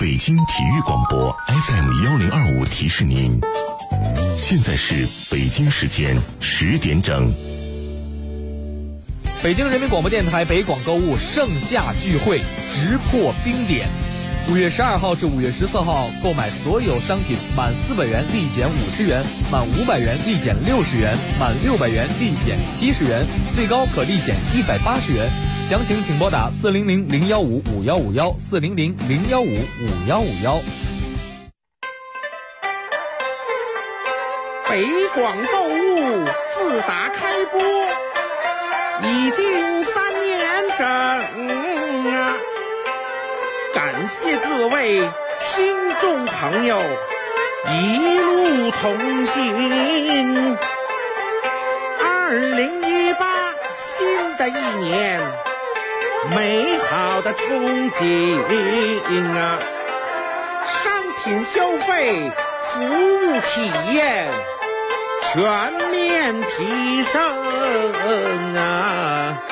北京体育广播 FM1025提示您，现在是北京时间10点整。 北京人民广播电台北广购物盛夏聚会直破冰点，5月12号至5月14号，购买所有商品满400元立减50元，满500元立减60元，满600元立减70元，最高可立减180元。详情请拨打400-015-5151，400-015-5151。 北广购物自打开播已经3年整啊！感谢各位听众朋友一路同行。2018新的一年，美好的憧憬啊！商品消费、服务体验全面提升啊！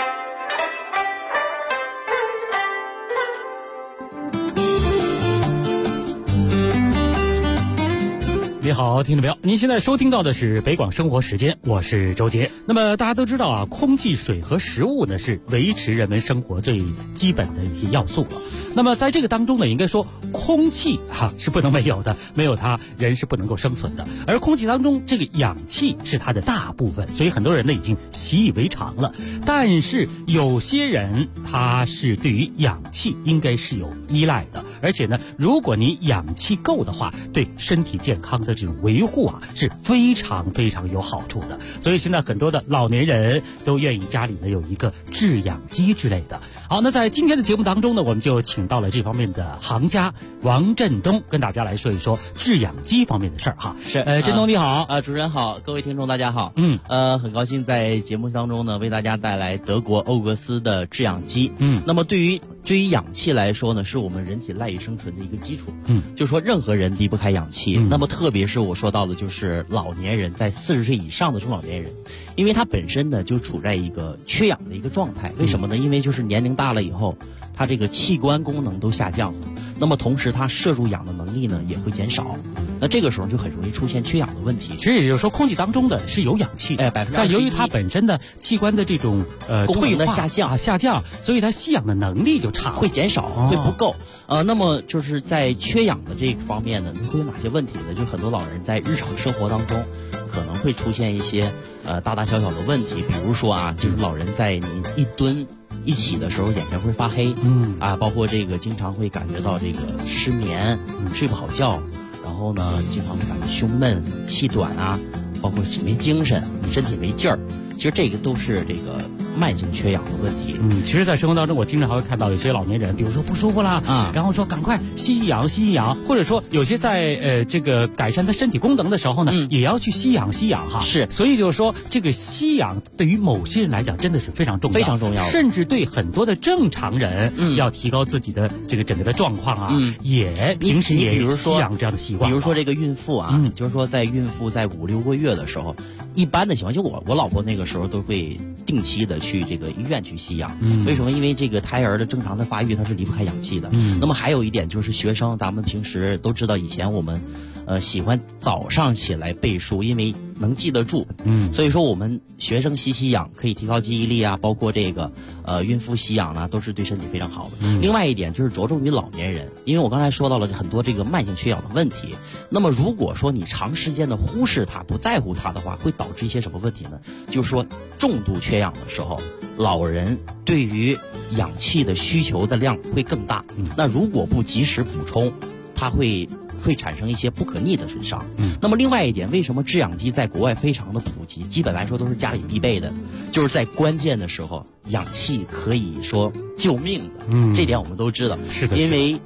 你好，听众朋友，您现在收听到的是北广生活时间，我是周杰。那么大家都知道啊，空气、水和食物呢是维持人们生活最基本的一些要素了。那么在这个当中呢，应该说空气是不能没有的，没有它人是不能够生存的。而空气当中这个氧气是它的大部分，所以很多人呢已经习以为常了。但是有些人他是对于氧气应该是有依赖的，而且呢，如果你氧气够的话，对身体健康的这种维护是非常非常有好处的。所以现在很多的老年人都愿意家里呢有一个制氧机之类的。好，那在今天的节目当中呢，我们就请到了这方面的行家王振东，跟大家来说一说制氧机方面的事儿哈。 是， 振东你好， 主持人好，各位听众大家好。很高兴在节目当中呢为大家带来德国欧格斯的制氧机。那么对于氧气来说呢，是我们人体赖以生存的一个基础。就说任何人离不开氧气。那么特别是我说到的就是老年人，在40岁以上的中老年人，因为他本身呢就处在一个缺氧的一个状态。为什么呢？因为就是年龄大了以后，他这个器官功能都下降了，那么同时他摄入氧的能力呢也会减少，那这个时候就很容易出现缺氧的问题。 其实也就是说，空气当中的是有氧气，但由于它本身的器官的这种功能的下降，所以它吸氧的能力就差了， 会减少，会不够。那么就是在缺氧的这个方面呢，会有哪些问题呢？就很多老人在日常生活当中可能会出现一些大大小小的问题，比如说就是老人在你一蹲一起的时候眼前会发黑，包括这个经常会感觉到这个失眠，睡不好觉，然后呢经常会感觉胸闷、气短包括没精神、身体没劲儿。其实这个都是这个慢性缺氧的问题。 其实在生活当中我经常还会看到有些老年人，比如说不舒服啦，然后说赶快吸氧，或者说有些在这个改善他身体功能的时候呢，也要去吸氧哈。 是， 所以就是说这个吸氧对于某些人来讲真的是非常重要， 非常重要， 甚至对很多的正常人要提高自己的这个整个的状况也平时也有吸氧这样的习惯。 比如说这个孕妇就是说在孕妇在5、6个月的时候，一般的情况就我老婆那个时候都会定期的去这个医院去吸氧。为什么？因为这个胎儿的正常的发育它是离不开氧气的。那么还有一点就是学生，咱们平时都知道，以前我们喜欢早上起来背书，因为能记得住。所以说我们学生吸氧可以提高记忆力包括这个孕妇吸氧呢，都是对身体非常好的。另外一点就是着重于老年人，因为我刚才说到了很多这个慢性缺氧的问题。那么如果说你长时间的忽视它、不在乎它的话，会导致一些什么问题呢？就是说重度缺氧的时候，老人对于氧气的需求的量会更大。那如果不及时补充，它会产生一些不可逆的损伤。那么另外一点，为什么制氧机在国外非常的普及，基本来说都是家里必备的，就是在关键的时候氧气可以说救命的。这点我们都知道。 是的， 因为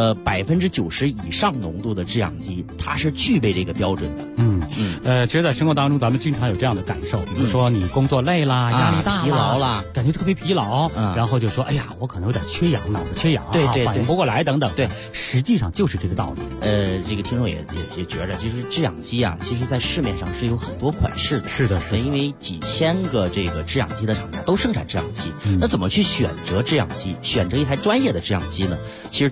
90%以上浓度的制氧机，它是具备这个标准的。 其实在生活当中咱们经常有这样的感受，比如说你工作累啦，压力大啦， 疲劳啦， 感觉特别疲劳，然后就说哎呀我可能有点缺氧，脑子缺氧，反应不过来等等。 对， 实际上就是这个道理。 这个听众也觉着，就是制氧机其实在市面上是有很多款式的。 是的， 因为几千个这个制氧机的厂家都生产制氧机。那怎么去选择制氧机，选择一台专业的制氧机呢？其实就是对于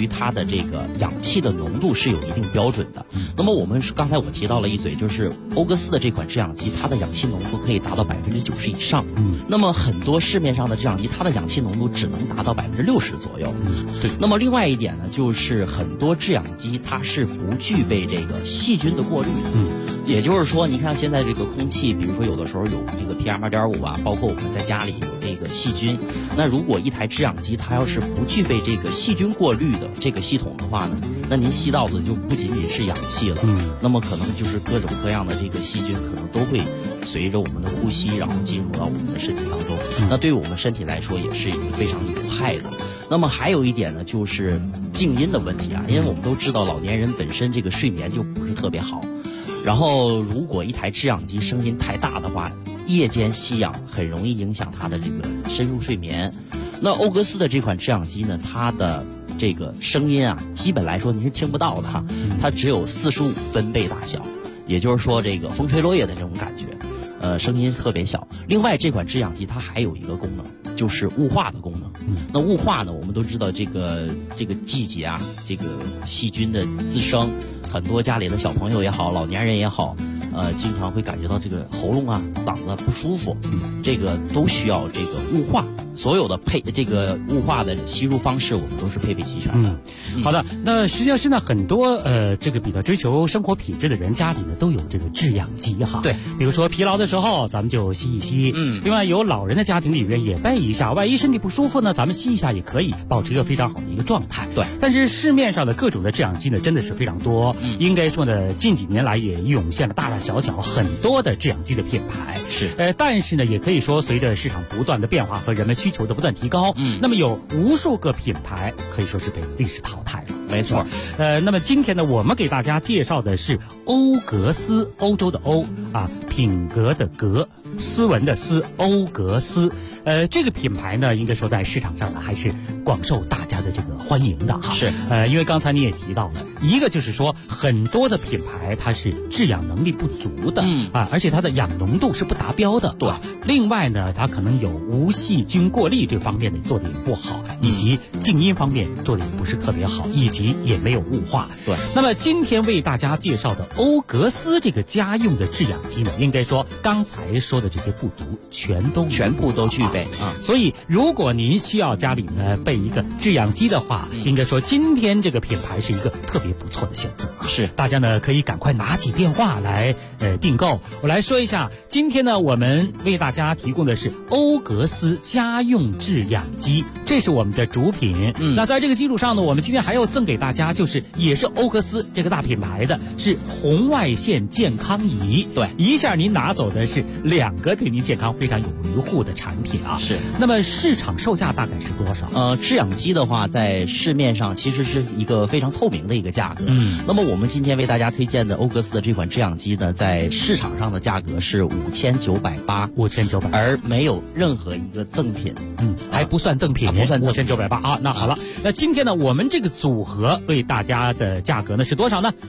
于它的这个氧气的浓度是有一定标准的。那么刚才我提到了一嘴，就是讴歌斯的这款制氧机，它的氧气浓度可以达到90%以上。那么很多市面上的制氧机，它的氧气浓度只能达到60%左右。 对。 那么另外一点呢，就是很多制氧机它是不具备这个细菌的过滤的。也就是说，你看现在这个空气，比如说有的时候有这个 PM2.5啊，包括我们在家里有这个细菌。那如果一台制氧机它要是不具备这个细菌过滤的这个系统的话呢，那您吸到的就不仅仅是氧气了，那么可能就是各种各样的这个细菌可能都会随着我们的呼吸，然后进入到我们的身体当中。那对于我们身体来说也是一个非常有害的。那么还有一点呢，就是静音的问题啊，因为我们都知道老年人本身这个睡眠就不是特别好。然后，如果一台制氧机声音太大的话，夜间吸氧很容易影响他的这个深入睡眠。那讴歌斯的这款制氧机呢，它的这个声音啊，基本来说您是听不到的哈，它只有45分贝大小，也就是说这个风吹落叶的这种感觉，声音特别小。另外，这款制氧机它还有一个功能，就是雾化的功能。那雾化呢，我们都知道这个季节啊，这个细菌的滋生。很多家里的小朋友也好，老年人也好，经常会感觉到这个喉咙啊、嗓子不舒服，这个都需要这个雾化。所有的这个雾化的吸入方式，我们都是配备齐全的。 好的，那实际上现在很多这个比较追求生活品质的人，家里呢都有这个制氧机哈。 对， 比如说疲劳的时候，咱们就吸一吸。另外有老人的家庭里面也备一下，万一身体不舒服呢，咱们吸一下也可以，保持一个非常好的一个状态。 对， 但是市面上的各种的制氧机呢，真的是非常多。应该说呢，近几年来也涌现了大大小小很多的制氧机的品牌。 是， 但是呢，也可以说随着市场不断的变化和人们需求的不断提高，那么有无数个品牌可以说是被历史淘汰了。 没错。 那么今天呢，我们给大家介绍的是讴歌斯，欧洲的欧啊，品格的格，斯文的斯，讴歌斯。这个品牌呢，应该说在市场上呢还是广受大家的这个欢迎的哈。 是。 因为刚才你也提到了，一个就是说很多的品牌它是制氧能力不足的，而且它的氧浓度是不达标的。 对。 另外呢，它可能有无细菌过滤这方面的做的也不好，以及静音方面做的也不是特别好，以及也没有雾化。 对。 那么今天为大家介绍的讴歌斯这个家用的制氧机呢，应该说刚才说的这些不足全部都具备啊。所以如果您需要家里呢备一个制氧机的话，应该说今天这个品牌是一个特别不错的选择。 是， 大家呢可以赶快拿起电话来订购。我来说一下，今天呢我们为大家提供的是讴歌斯家用制氧机，这是我们的主品。那在这个基础上呢，我们今天还要赠给大家，就是也是讴歌斯这个大品牌的，是红外线健康仪。 对， 一下您拿走的是2个对您健康非常有维护的产品啊。 是。 那么市场售价大概是多少？ 制氧机的话，在市面上其实是一个非常透明的一个价格。那么我们今天为大家推荐的讴歌斯的这款制氧机呢，在市场上的价格是5980，而没有任何一个赠品。 还不算赠品， 不算 5980啊。那好了，那今天呢，我们这个组合为大家的价格呢是多少呢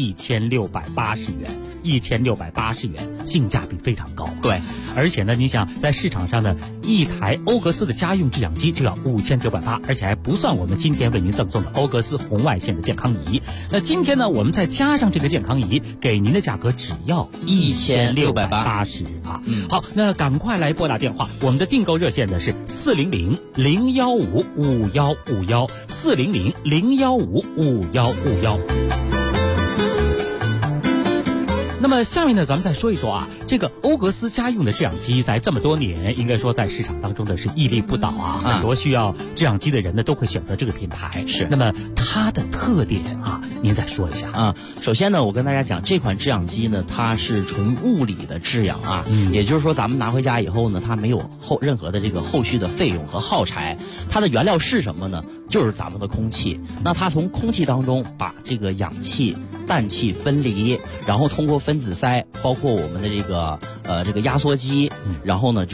？1680元，1680元，性价比非常高。 对， 而且呢，你想在市场上呢，一台讴歌斯的家用制氧机就要5980，而且还不算我们今天为您赠送的讴歌斯红外线的健康仪。那今天呢，我们再加上这个健康仪，给您的价格只要1680啊。好，那赶快来拨打电话，我们的订购热线呢是400-015-5151，400-015-5151。那么下面呢，咱们再说一说啊，这个讴歌斯家用的制氧机在这么多年，应该说在市场当中的是屹立不倒啊。很多需要制氧机的人呢，都会选择这个品牌。 是。 那么它的特点啊，您再说一下啊。首先呢，我跟大家讲，这款制氧机呢，它是纯物理的制氧啊，也就是说咱们拿回家以后呢，它没有任何的这个后续的费用和耗材。它的原料是什么呢？就是咱们的空气。那它从空气当中把这个氧气、氮气分离，然后通过分子鳃，包括我们的这个压缩机，然后呢就是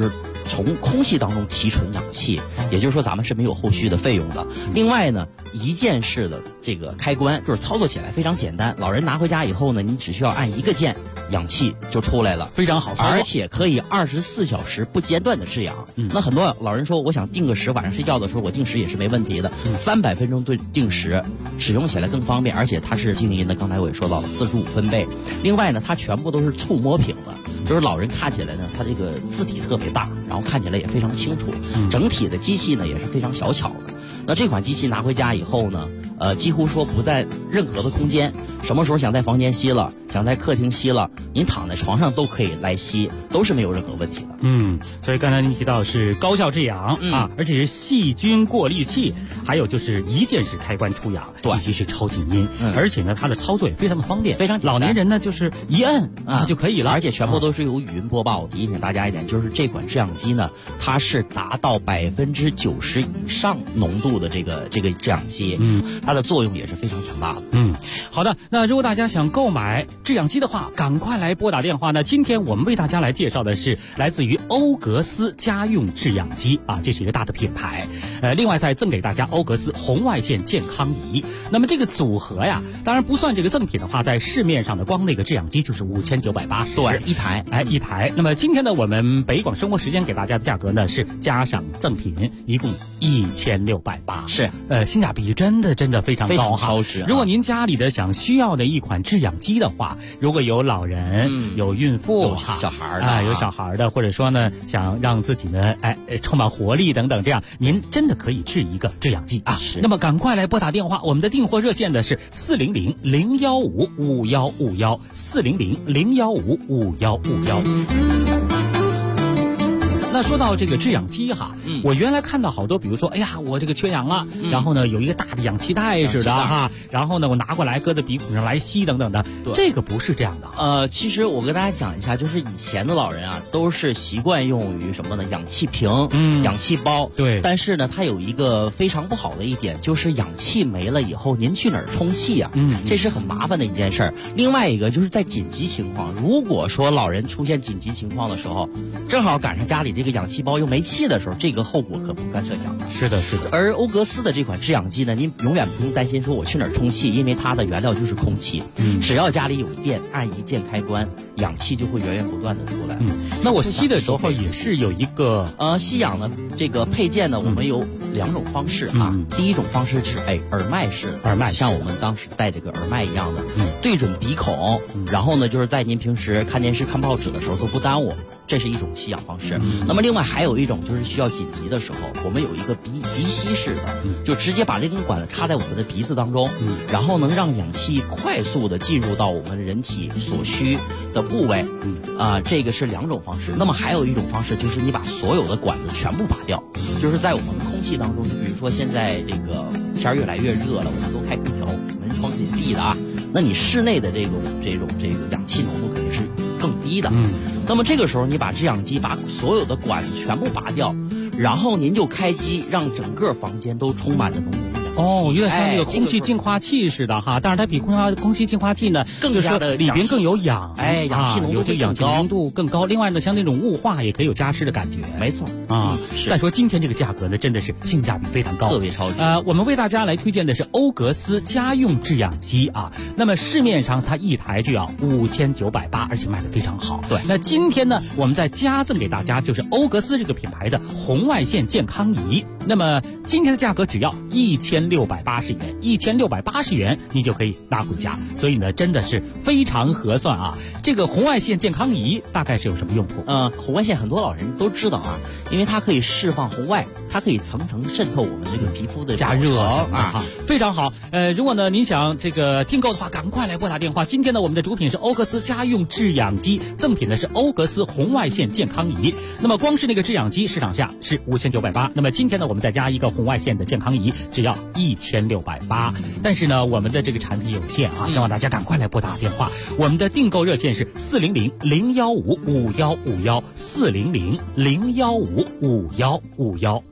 从空气当中提纯氧气，也就是说咱们是没有后续的费用的。另外呢，一键式的这个开关就是操作起来非常简单，老人拿回家以后呢，你只需要按一个键，氧气就出来了， 非常好操作， 而且可以24小时不间断的制氧。那很多老人说，我想定个时，晚上睡觉的时候我定时也是没问题的。300分钟定时，使用起来更方便，而且它是静音的，刚才我也说到了45分贝。另外呢，它全部都是触摸屏的，就是老人看起来呢，它这个字体特别大，然后看起来也非常清楚。整体的机器呢也是非常小巧的。那这款机器拿回家以后呢，几乎说不在任何的空间，什么时候想在房间吸了，想在客厅吸了，您躺在床上都可以来吸，都是没有任何问题的。 所以刚才您提到是高效制氧啊，而且是细菌过滤器，还有就是一键式开关出氧，以及是超静音，而且呢它的操作也非常的方便， 非常简单。 老年人呢就是一摁就可以了， 而且全部都是由语音播报。提醒大家一点，就是这款制氧机呢，它是达到90%以上浓度的这个制氧机，它的作用也是非常强大的。 好的，那如果大家想购买制氧机的话，赶快来拨打电话呢。今天我们为大家来介绍的是来自于欧格斯家用制氧机啊，这是一个大的品牌。另外再赠给大家欧格斯红外线健康仪。那么这个组合呀，当然不算这个赠品的话，在市面上的光那个制氧机就是5980， 对，一台， 一台。那么今天呢，我们北广生活时间给大家的价格呢是加上赠品，一共1680， 是性价比真的非常高哈。如果您家里的需要的一款制氧机的话，如果有老人、有孕妇、 有小孩的有小孩的，或者说呢想让自己呢充满活力等等，这样您真的可以制一个制氧机啊。那么赶快来拨打电话，我们的订货热线的是400-015-5151，400-015-5151。那说到这个制氧机哈，我原来看到好多，比如说，哎呀，我这个缺氧了，然后呢有一个大的氧气袋似的哈，然后呢我拿过来搁在鼻孔上来吸等等的，这个不是这样的。 其实我跟大家讲一下，就是以前的老人啊，都是习惯用于什么呢？氧气瓶、氧气包。对。但是呢，它有一个非常不好的一点，就是氧气没了以后，您去哪儿充气啊？这是很麻烦的一件事儿。另外一个就是在紧急情况，如果说老人出现紧急情况的时候，正好赶上家里这个氧气包又没气的时候，这个后果可不堪设想。 是的。 而欧格斯的这款制氧机呢，您永远不用担心说我去哪儿充气，因为它的原料就是空气。只要家里有电，按一键开关，氧气就会源源不断的出来。 那我吸的时候也是有一个吸氧的这个配件呢，我们有2种方式啊。第一种方式是耳麦式的，像我们当时戴这个耳麦一样的，对准鼻孔，然后呢就是在您平时看电视看报纸的时候都不耽误，这是一种吸氧方式。那么另外还有一种就是需要紧急的时候，我们有一个鼻吸式的，就直接把这根管子插在我们的鼻子当中，然后能让氧气快速的进入到我们人体所需的部位。这个是2种方式。那么还有一种方式就是你把所有的管子全部拔掉，就是在我们空气当中，就比如说现在这个天越来越热了，我们都开空调，门窗紧闭的啊，那你室内的这个氧气浓度肯定是更低的。那么这个时候你把制氧机把所有的管子全部拔掉，然后您就开机，让整个房间都充满了浓浓的氧气。 有点像那个空气净化器似的哈，但是它比空气净化器呢更加的里边更有氧， 氧气浓度有这个氧气浓度更高。另外呢，像那种雾化也可以有加湿的感觉。 没错再说今天这个价格呢，真的是性价比非常高， 特别超值。 我们为大家来推荐的是欧格斯家用制氧机啊。那么市面上它一台就要5980，而且卖得非常好。 对。 那今天呢，我们再加赠给大家就是欧格斯这个品牌的红外线健康仪。那么今天的价格只要1680元，1680元你就可以拿回家，所以呢真的是非常合算啊。这个红外线健康仪大概是有什么用途？ 红外线很多老人都知道啊，因为它可以释放红外，它可以层层渗透我们这个皮肤的加热啊， 非常好。如果呢您想这个订购的话，赶快来拨打电话。今天呢我们的主品是欧格斯家用制氧机，赠品呢是欧格斯红外线健康仪。那么光是那个制氧机市场价是5980，那么今天呢我们再加一个红外线的健康仪，只要1680。但是呢我们的这个产品有限啊，希望大家赶快来拨打电话。我们的订购热线是400-015-5151，400-015-5151。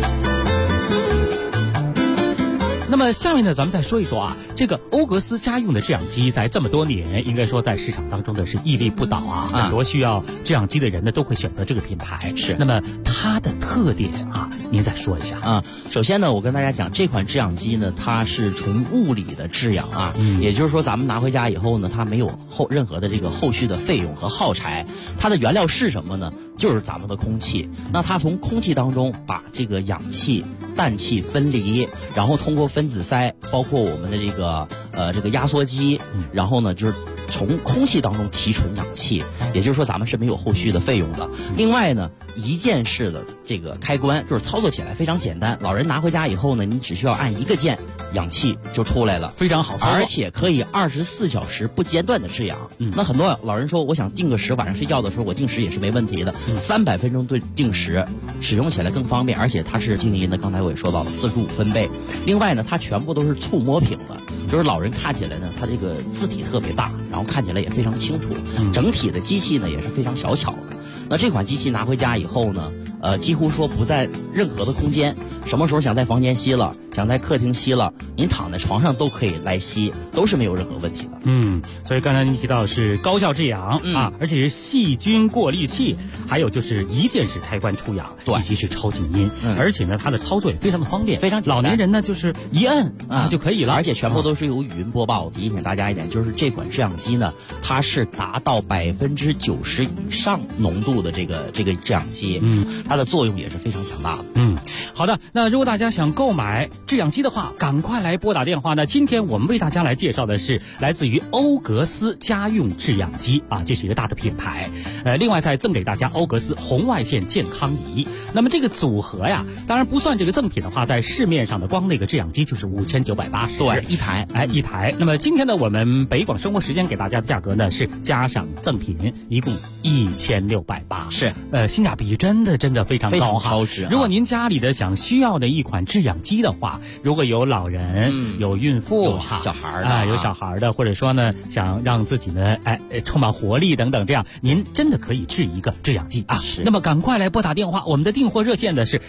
那么下面呢，咱们再说一说啊，这个欧格斯家用的制氧机在这么多年，应该说在市场当中的是屹立不倒啊。很多需要制氧机的人呢，都会选择这个品牌。 是。 那么它它的特点啊，您再说一下啊。首先呢，我跟大家讲，这款制氧机呢，它是纯物理的制氧啊，也就是说咱们拿回家以后呢，它没有任何的这个后续的费用和耗材。它的原料是什么呢？就是咱们的空气。那它从空气当中把这个氧气、氮气分离，然后通过分子塞，包括我们的这个压缩机，然后呢就是从空气当中提纯氧气，也就是说咱们是没有后续的费用的。另外呢，一键式的这个开关就是操作起来非常简单，老人拿回家以后呢，你只需要按一个键，氧气就出来了， 非常好操作， 而且可以24小时不间断的制氧。那很多老人说，我想定个时，晚上睡觉的时候我定时也是没问题的。300分钟对定时，使用起来更方便，而且它是静音的，刚才我也说到了45分贝。另外呢，它全部都是触摸屏的，就是老人看起来呢，它这个字体特别大，然后看起来也非常清楚。整体的机器呢也是非常小巧的。那这款机器拿回家以后呢，几乎说不在任何的空间，什么时候想在房间吸了，想在客厅吸了，您躺在床上都可以来吸，都是没有任何问题的。 所以刚才您提到的是高效制氧啊，而且是细菌过滤器，还有就是一键式开关出氧，以及是超静音，而且呢它的操作也非常的方便， 非常简单。 老年人呢就是一摁就可以了， 而且全部都是由语音播报。提醒大家一点，就是这款制氧机呢，它是达到90%以上浓度的这个制氧机，它的作用也是非常强大的。 好的，那如果大家想购买制氧机的话，赶快来拨打电话呢。今天我们为大家来介绍的是来自于欧格斯家用制氧机啊，这是一个大的品牌。另外再赠给大家欧格斯红外线健康仪。那么这个组合呀，当然不算这个赠品的话，在市面上的光那个制氧机就是5980， 对，一台， 一台。那么今天呢，我们北广生活时间给大家的价格呢是加上赠品，一共1680， 是性价比真的非常高哈， 超值。 如果您家里的需要的一款制氧机的话，如果有老人、有孕妇、 有小孩的有小孩的，或者说呢想让自己呢充满活力等等，这样您真的可以制一个制氧机啊。那么赶快来拨打电话，我们的订货热线呢是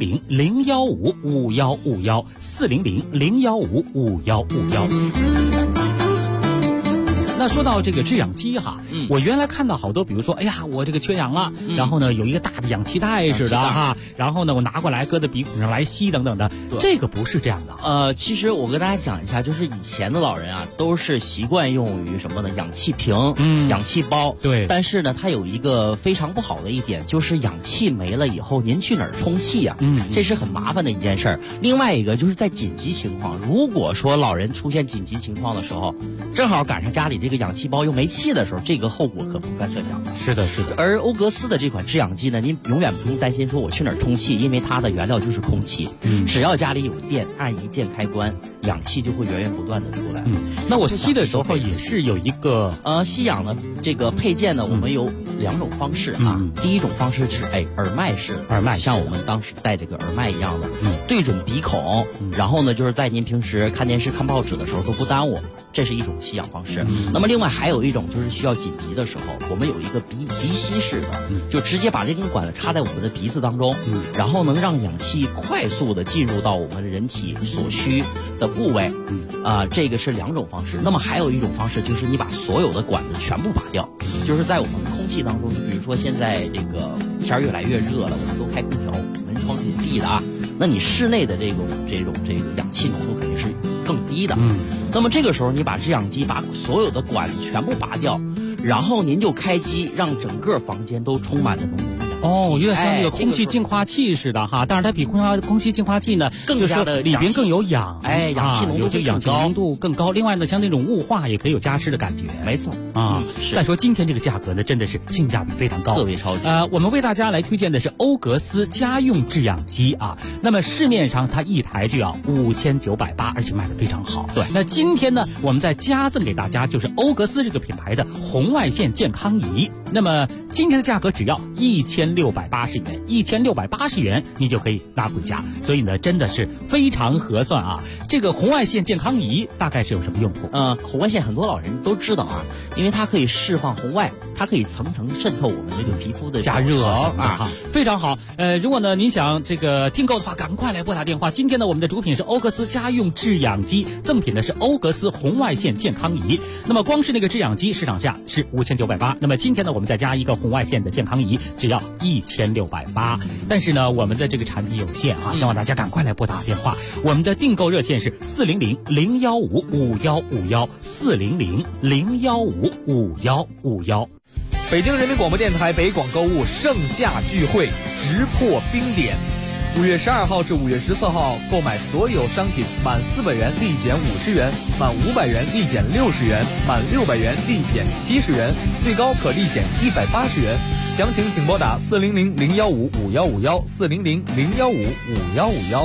400-015-5151，400-015-5151。那说到这个制氧机哈，我原来看到好多，比如说，哎呀，我这个缺氧了，然后呢有一个大的氧气袋似的哈，然后呢我拿过来搁在鼻孔上来吸等等的，这个不是这样的。 其实我跟大家讲一下，就是以前的老人啊，都是习惯用于什么呢？氧气瓶、氧气包。 对。 但是呢，它有一个非常不好的一点，就是氧气没了以后，您去哪儿充气呀？这是很麻烦的一件事儿。另外一个就是在紧急情况，如果说老人出现紧急情况的时候，正好赶上家里这个氧气包又没气的时候，这个后果可不堪设想。 是的。 而欧格斯的这款制氧机呢，您永远不用担心说我去哪儿充气，因为它的原料就是空气。只要家里有电，按一键开关，氧气就会源源不断的出来。 那我吸的时候也是有一个吸氧的这个配件呢，我们有2种方式啊。第一种方式是耳麦式的， 耳麦像我们当时戴这个耳麦一样的，对准鼻孔，然后呢就是在您平时看电视、看报纸的时候都不耽误，这是一种吸氧方式。那么另外还有一种就是需要紧急的时候，我们有一个鼻吸式的，就直接把这根管子插在我们的鼻子当中，然后能让氧气快速的进入到我们人体所需的部位。这个是2种方式。那么还有一种方式就是你把所有的管子全部拔掉，就是在我们空气当中，比如说现在这个天儿越来越热了，我们都开空调，门窗紧闭的啊，那你室内的这个氧气浓度肯定是更低的。那么这个时候你把制氧机把所有的管子全部拔掉，然后您就开机，让整个房间都充满了浓浓的氧气。 有点像那个空气净化器似的哈，但是它比空气净化器呢更加的里边更有氧， 氧气浓度有这个氧气浓度更高。另外呢，像那种雾化也可以有加湿的感觉。 没错再说今天这个价格呢，真的是性价比非常高， 特别超值。 我们为大家来推荐的是欧格斯家用制氧机啊。那么市面上它一台就要5980，而且卖得非常好。 对。 那今天呢，我们再加赠给大家就是欧格斯这个品牌的红外线健康仪。那么今天的价格只要1680元，你就可以拿回家。所以呢，真的是非常合算啊。这个红外线健康仪大概是有什么用途？ 红外线很多老人都知道啊，因为它可以释放红外，它可以层层渗透我们这个皮肤的加热啊， 非常好。如果呢您想这个订购的话，赶快来拨打电话。今天呢，我们的主品是欧格斯家用制氧机，赠品的是欧格斯红外线健康仪。那么光是那个制氧机市场价是5980，那么今天呢，我们再加一个红外线的健康仪，只要 1680。但是呢，我们的这个产品有限啊，希望大家赶快来拨打电话。我们的订购热线是400-015-5151，400-015-5151。 北京人民广播电台北广购物盛夏聚会直破冰点，5月12号至5月14号，购买所有商品满400元立减50元，满500元立减60元，满600元立减70元，最高可立减180元。详情请拨打400-015-5151，400-015-5151。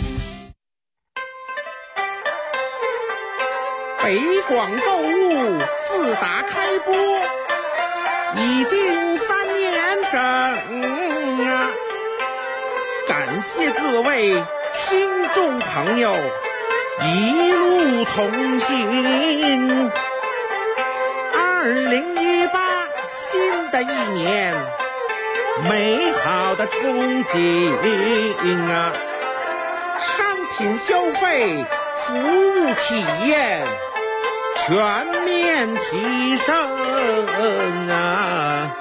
北广购物自打开播已经3年整啊！感谢各位听众朋友一路同行。2018新的一年，美好的憧憬啊！商品消费，服务体验全面提升啊！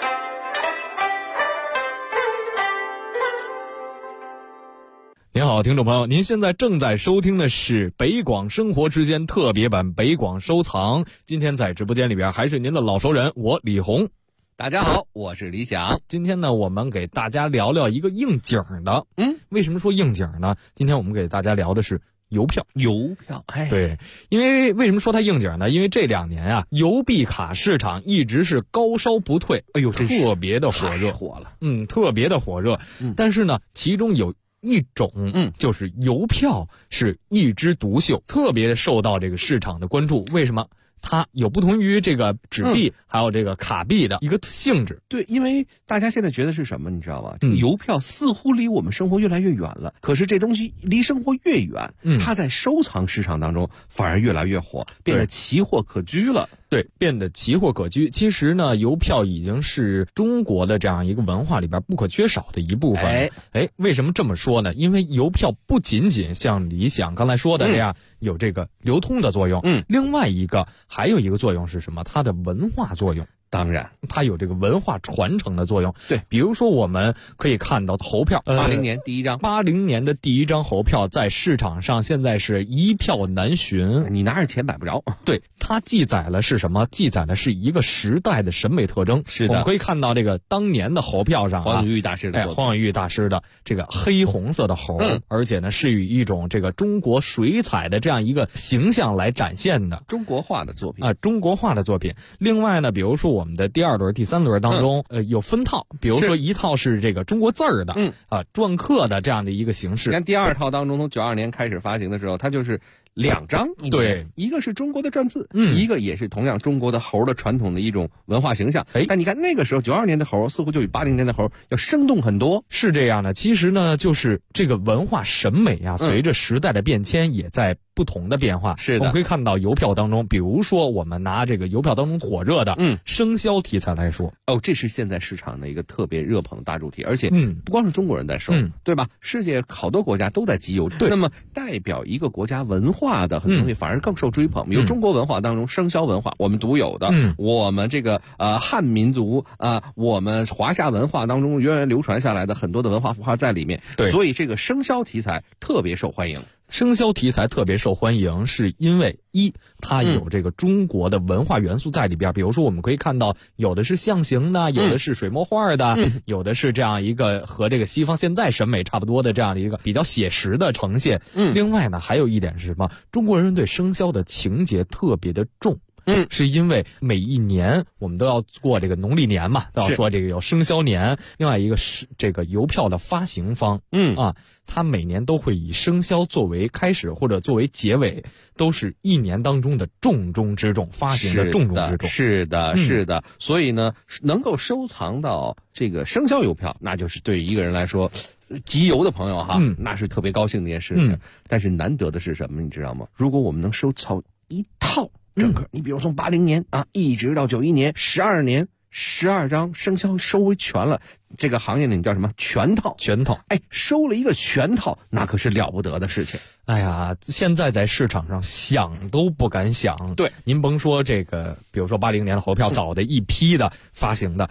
您好，听众朋友，您现在正在收听的是北广生活之间特别版北广收藏。今天在直播间里边还是您的老熟人，我李红。 大家好，我是李想。 今天呢，我们给大家聊聊一个应景的。为什么说应景呢？今天我们给大家聊的是邮票。 哎， 对，因为为什么说它应景呢？因为这2年啊，邮币卡市场一直是高烧不退， 哎呦， 特别的火热，特别的火热。但是呢，其中有一种，就是邮票是一枝独秀，特别受到这个市场的关注。为什么？它有不同于这个纸币还有这个卡币的一个性质。 对，因为大家现在觉得是什么，你知道吗？邮票似乎离我们生活越来越远了，可是这东西离生活越远，它在收藏市场当中反而越来越火，变得奇货可居了。 对，变得奇货可居。其实呢，邮票已经是中国的这样一个文化里边不可缺少的一部分。为什么这么说呢？因为邮票不仅仅像李想刚才说的这样，有这个流通的作用，另外还有一个作用是什么？它的文化作用。 当然， 它有这个文化传承的作用。 对， 比如说我们可以看到猴票 ，80年第一张 ，80年的第一张猴票在市场上现在是一票难寻， 你拿着钱买不着。 对，它记载了是什么？记载的是一个时代的审美特征。 是的， 我们可以看到这个当年的猴票上， 黄永玉大师的黄永玉大师的这个黑红色的猴，而且呢是以一种这个中国水彩的这样一个形象来展现的中国画的作品啊，中国画的作品。另外呢，比如说我们的第2轮、第3轮当中，有分套，比如说一套是这个中国字儿的，篆刻的这样的一个形式。 你看第2套当中，从92年开始发行的时候，它就是2张， 对， 一个是中国的篆字，一个也是同样中国的猴的传统的一种文化形象。但你看那个时候92年的猴似乎就比80年的猴要生动很多。 是这样的，其实呢，就是这个文化审美啊，随着时代的变迁也在不同的变化。 是的， 我们可以看到邮票当中，比如说我们拿这个邮票当中火热的生肖题材来说， 这是现在市场的一个特别热捧的大主题，而且不光是中国人在收，对吧？世界好多国家都在集邮。 对， 那么代表一个国家文化的很多东西反而更受追捧。比如中国文化当中生肖文化，我们独有的，我们这个汉民族我们华夏文化当中源远流传下来的很多的文化符号在里面。 对， 所以这个生肖题材特别受欢迎。 生肖题材特别受欢迎，是因为它有这个中国的文化元素在里边。比如说我们可以看到，有的是象形的，有的是水墨画的，有的是这样一个和这个西方现代审美差不多的这样的一个比较写实的呈现。另外呢，还有一点是什么？中国人对生肖的情节特别的重。是因为每一年我们都要过这个农历年嘛，都要说这个有生肖年。另外一个是这个邮票的发行方，它每年都会以生肖作为开始或者作为结尾，都是一年当中的重中之重，发行的重中之重。 是的。所以呢，能够收藏到这个生肖邮票，那就是对一个人来说，集邮的朋友哈，那是特别高兴的一件事情。但是难得的是什么，你知道吗？如果我们能收藏一套整个，你比如从80年一直到91年12年12张生肖收为全了，这个行业里叫什么？全套。收了一个全套，那可是了不得的事情。 哎呀，现在在市场上想都不敢想。 对， 您甭说这个，比如说80年的猴票，早的一批的发行的。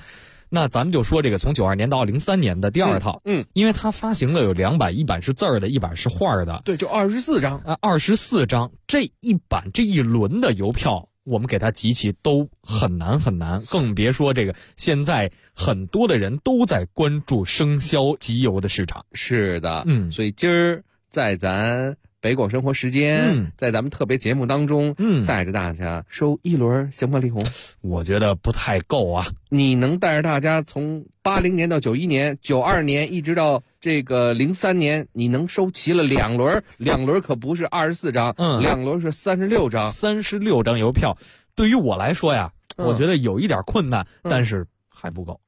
那咱们就说这个从92年到03年的第二套，因为它发行了有2版，一版是字儿的，一版是画的， 对，就24张 ，24张，这一版这一轮的邮票，我们给它集齐都很难很难，更别说这个现在很多的人都在关注生肖集邮的市场。 是的，所以今儿在咱北广生活时间，在咱们特别节目当中，带着大家收一轮行吗？李红， 我觉得不太够啊。 你能带着大家从80年到91年、92年一直到这个03年，你能收齐了2轮，2轮可不是24张，2轮是36张 ，36张邮票。对于我来说呀，我觉得有一点困难，但是还不够。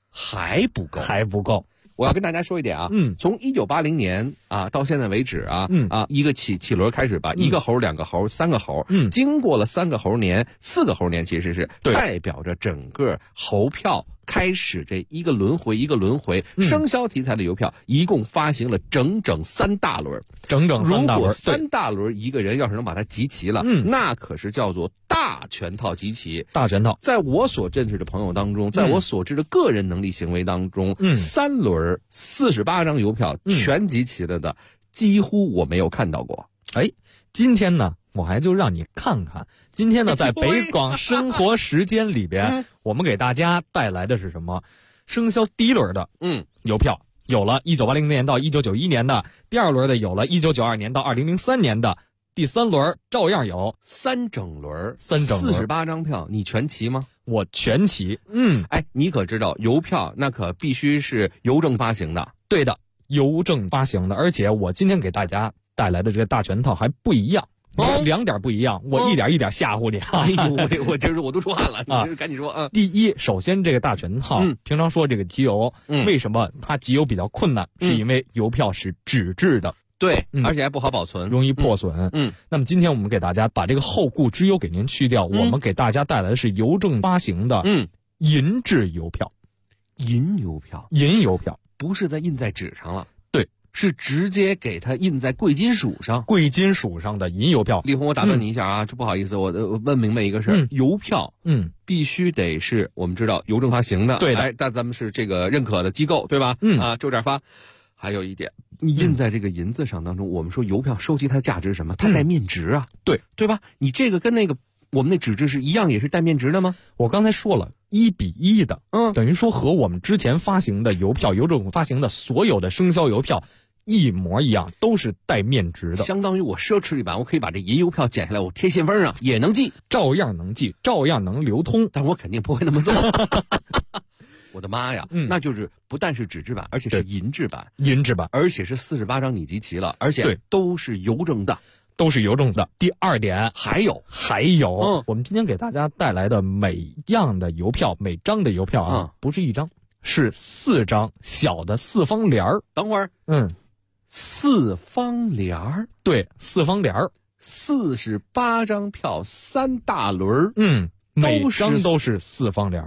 我要跟大家说一点啊，从1980年到现在为止一个起轮开始吧，1个猴、2个猴、3个猴，经过了3个猴年、4个猴年，其实是代表着整个猴票开始这一个轮回，生肖题材的邮票一共发行了整整3大轮，如果3大轮一个人要是能把它集齐了，那可是叫做大全套集齐。 大全套， 在我所认识的朋友当中，在我所知的个人能力行为当中，3轮48张邮票全集齐了的，几乎我没有看到过。 今天呢，我还就让你看看。今天呢，在北广生活时间里边，我们给大家带来的是什么？生肖第一轮的邮票有了1980年到1991年的，第二轮的有了1992年到2003年的，第3轮照样有 3整轮48张票，你全齐吗？ 我全齐。 你可知道邮票那可必须是邮政发行的？ 对的，邮政发行的，而且我今天给大家带来的这个大全套还不一样。2点不一样，我一点一点吓唬你我今儿我都出汗了，你赶紧说。 第一，首先这个大全套，平常说这个集邮，为什么它集邮比较困难？是因为邮票是纸质的， 对，而且还不好保存， 容易破损。那么今天我们给大家把这个后顾之忧给您去掉，我们给大家带来的是邮政发行的银质邮票。 银邮票不是印在纸上了，是直接给它印在贵金属上的银邮票。 李红，我打断你一下啊，这不好意思，我问明白一个事儿，邮票必须得是我们知道邮政发行的， 对的， 但咱们是这个认可的机构，对吧？周点发。还有一点，你印在这个银子上当中，我们说邮票收集它的价值是什么？它带面值啊，对吧？你这个跟那个我们那纸质是一样，也是带面值的吗？ 我刚才说了，1比1的，等于说和我们之前发行的邮票，邮政发行的所有的生肖邮票一模一样，都是带面值的。 相当于我奢侈一版，我可以把这银邮票剪下来，我贴信封上也能寄， 照样能寄，照样能流通， 但我肯定不会那么做。我的妈呀，那就是不但是纸质版，而且是银质版，而且是48张你集齐了，而且都是邮政的。第二点，还有，我们今天给大家带来的每样的邮票，每张的邮票不是1张，是4张小的4方联儿。 等会儿，4方联儿， 对，4方联儿 ，48张票，3大轮每张都是4方联，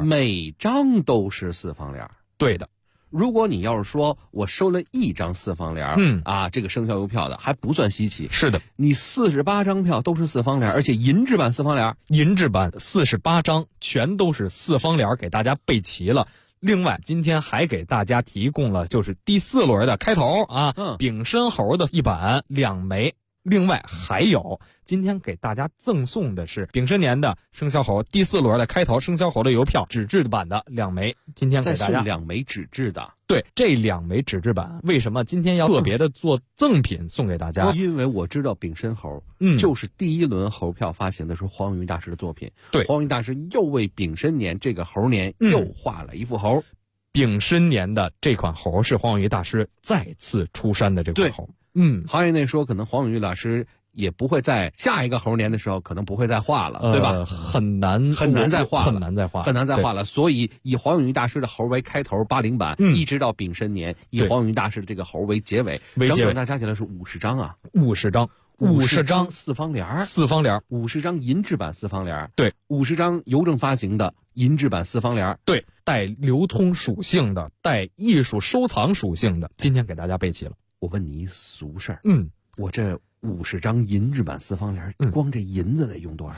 对的。 如果你要是说我收了1张4方联，这个生肖邮票的还不算稀奇。 是的， 你48张票都是4方联，而且银质版4方联 48张全都是4方联，给大家备齐了。另外，今天还给大家提供了就是第4轮的开头丙申猴的1版2枚。另外还有，今天给大家赠送的是丙申年的生肖猴第4轮的开头生肖猴的邮票，纸质版的2枚。今天给大家再送2枚纸质的。 对，这2枚纸质版，为什么今天要特别的做赠品送给大家？ 因为我知道丙申猴，就是第1轮猴票发行的时候黄永玉大师的作品。 对， 黄永玉大师又为丙申年这个猴年又画了一幅猴。 丙申年的这款猴是黄永玉大师再次出山的这款猴。 行业内说，可能黄永玉老师也不会在下一个猴年的时候，可能不会再画了，对吧？ 很难再画了。 所以以黄永玉大师的猴为开头80版，一直到丙申年，以黄永玉大师的这个猴为结尾，整整那加起来是50张啊 ！50张 4方联，50张银质版4方联， 对 ，50张邮政发行的银质版4方联， 对，带流通属性的，带艺术收藏属性的，今天给大家备齐了。 我问你一俗事儿，我这50张银质版4方联，光这银子得用多少？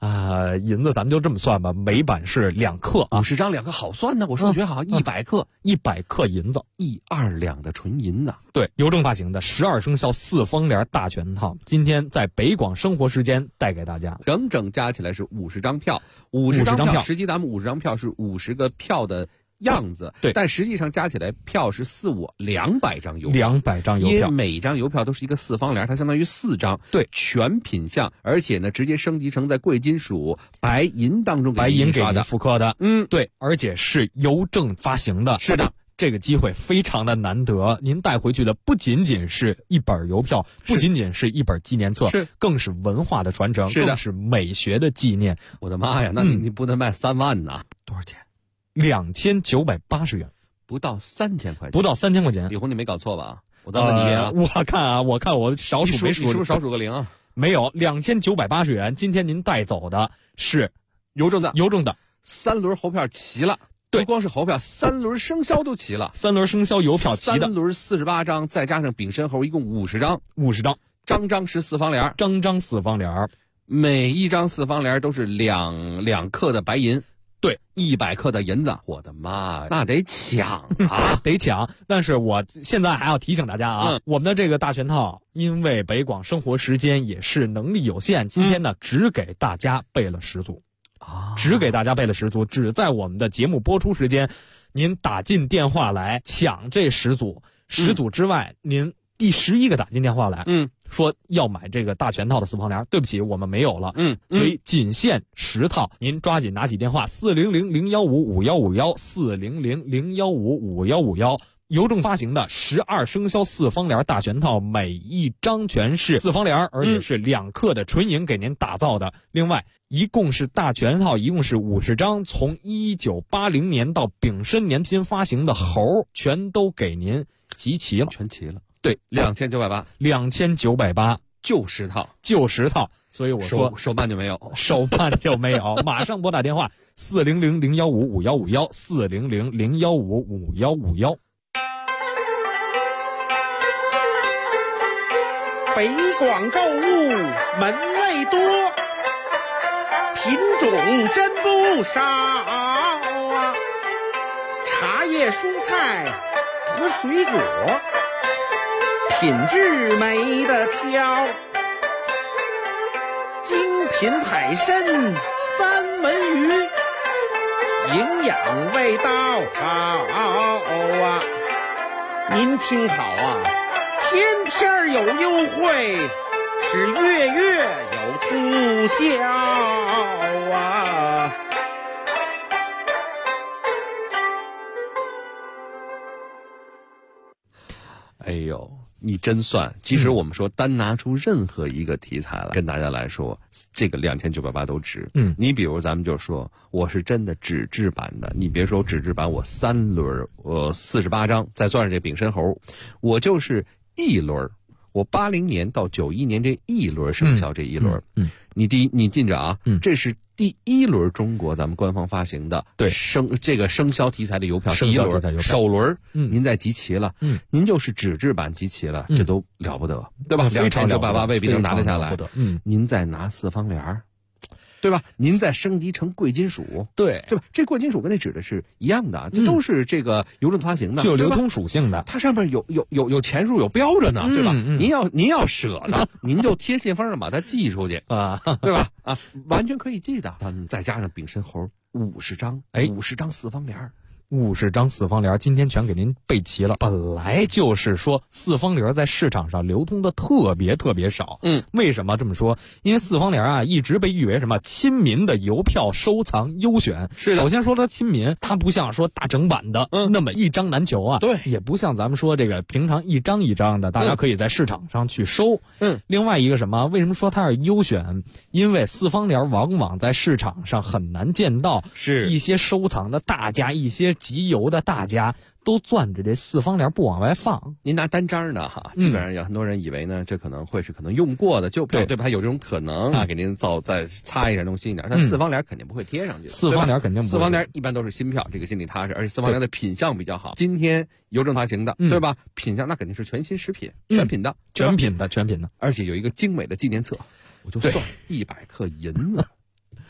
银子咱们就这么算吧，每版是2克啊 ，50张2克好算呢，我数学好，100克 ，100克银子 ，1-2两的纯银子。 对，邮政发行的12生肖4方联大全套，今天在北广生活时间带给大家， 整整加起来是50张票，50张票，实际咱们50张票是50个票的样子， 对， 但实际上加起来票是200张邮票 ，200张邮票， 因为每张邮票都是一个4方联，它相当于4张， 对， 全品项，而且呢，直接升级成在贵金属白银当中白银给您复刻的， 对， 而且是邮政发行的， 是的。 这个机会非常的难得，您带回去的不仅仅是一本邮票，不仅仅是一本纪念册，更是文化的传承，更是美学的纪念。 我的妈呀，那你不能卖3万呐？ 多少钱？2980元， 不到3000块钱， 不到3000块钱。 李红，你没搞错吧？我再问你一遍啊！ 我看我少数没数， 你是不是少数个0？ 没有，2980元。今天您带走的是邮政的3轮猴票齐了。不光是猴票，3轮生肖都齐了 ，3轮生肖邮票齐的 ，3轮48张，再加上丙申猴，一共50张 ，50张， 张张是4方联， 张张4方联， 每一张4方联都是2克的白银， 对 ，100克的银子，我的妈呀，那得抢啊， 得抢！但是我现在还要提醒大家啊，我们的这个大全套，因为北广生活时间也是能力有限，今天呢只给大家备了10组。只给大家备了10组，只在我们的节目播出时间，您打进电话来抢这10组，10组之外，您第11个打进电话来，说要买这个大全套的4方联，对不起，我们没有了，所以仅限10套，您抓紧拿起电话400-015-5151，400-015-5151。邮政发行的12生肖4方联大全套，每一张全是4方联，而且是2克的纯银给您打造的。另外，一共是大全套，一共是50张，从1980年到丙申年新发行的猴，全都给您集齐了， 全齐了。 对 ，2980，就10套， 就10套。所以我说手办就没有， 手办就没有，马上拨打电话400-015-5151，400-015-5151。 北广购物门类多，品种真不少啊！茶叶、蔬菜和水果，品质没得挑。精品海参、三文鱼，营养味道好啊！您听好啊！天天有优惠，是月月有促销啊！ 哎呦，你真算！其实我们说，单拿出任何一个题材来跟大家来说，这个2980都值。你比如咱们就说，我是真的纸质版的，你别说纸质版，我3轮，48张，再算上这丙申猴，我就是1轮，我80年到91年这1轮生肖这1轮，你记着啊，这是第1轮中国咱们官方发行的这个生肖题材的邮票，第1轮首轮，您再集齐了，您就是纸质版集齐了，这都了不得，对吧？2980未必能拿得下来，您再拿4方联，对吧？您再升级成贵金属，对吧？这贵金属跟那纸的是一样的，这都是这个邮政发行的， 具有流通属性的。 它上面有钱数有标着呢，对吧？您要舍呢，您就贴信封上把它寄出去啊，对吧？啊，完全可以寄的。再加上丙申猴50张，50张4方联。 50张4方联，今天全给您备齐了。本来就是说4方联在市场上流通的特别少。为什么这么说？因为4方联啊，一直被誉为什么亲民的邮票收藏优选。 是的。 首先说它亲民，它不像说大整版的那么一张难求啊。 对。 也不像咱们说这个平常一张一张的，大家可以在市场上去收。另外一个什么？为什么说它是优选？因为4方联往往在市场上很难见到， 是一些收藏的大家，一些集邮的大家都攥着这4方联不往外放。 您拿单张呢哈，基本上有很多人以为呢，这可能会是用过的旧票，对吧？它有这种可能啊，给您再擦一下弄新一点，但4方联肯定不会贴上去。 4方联肯定不会。 4方联一般都是新票，这个心里踏实，而且4方联的品相比较好。今天邮政发行的，对吧？品相那肯定是全新实品，全品的， 全品的， 而且有一个精美的纪念册，我就算100克银子。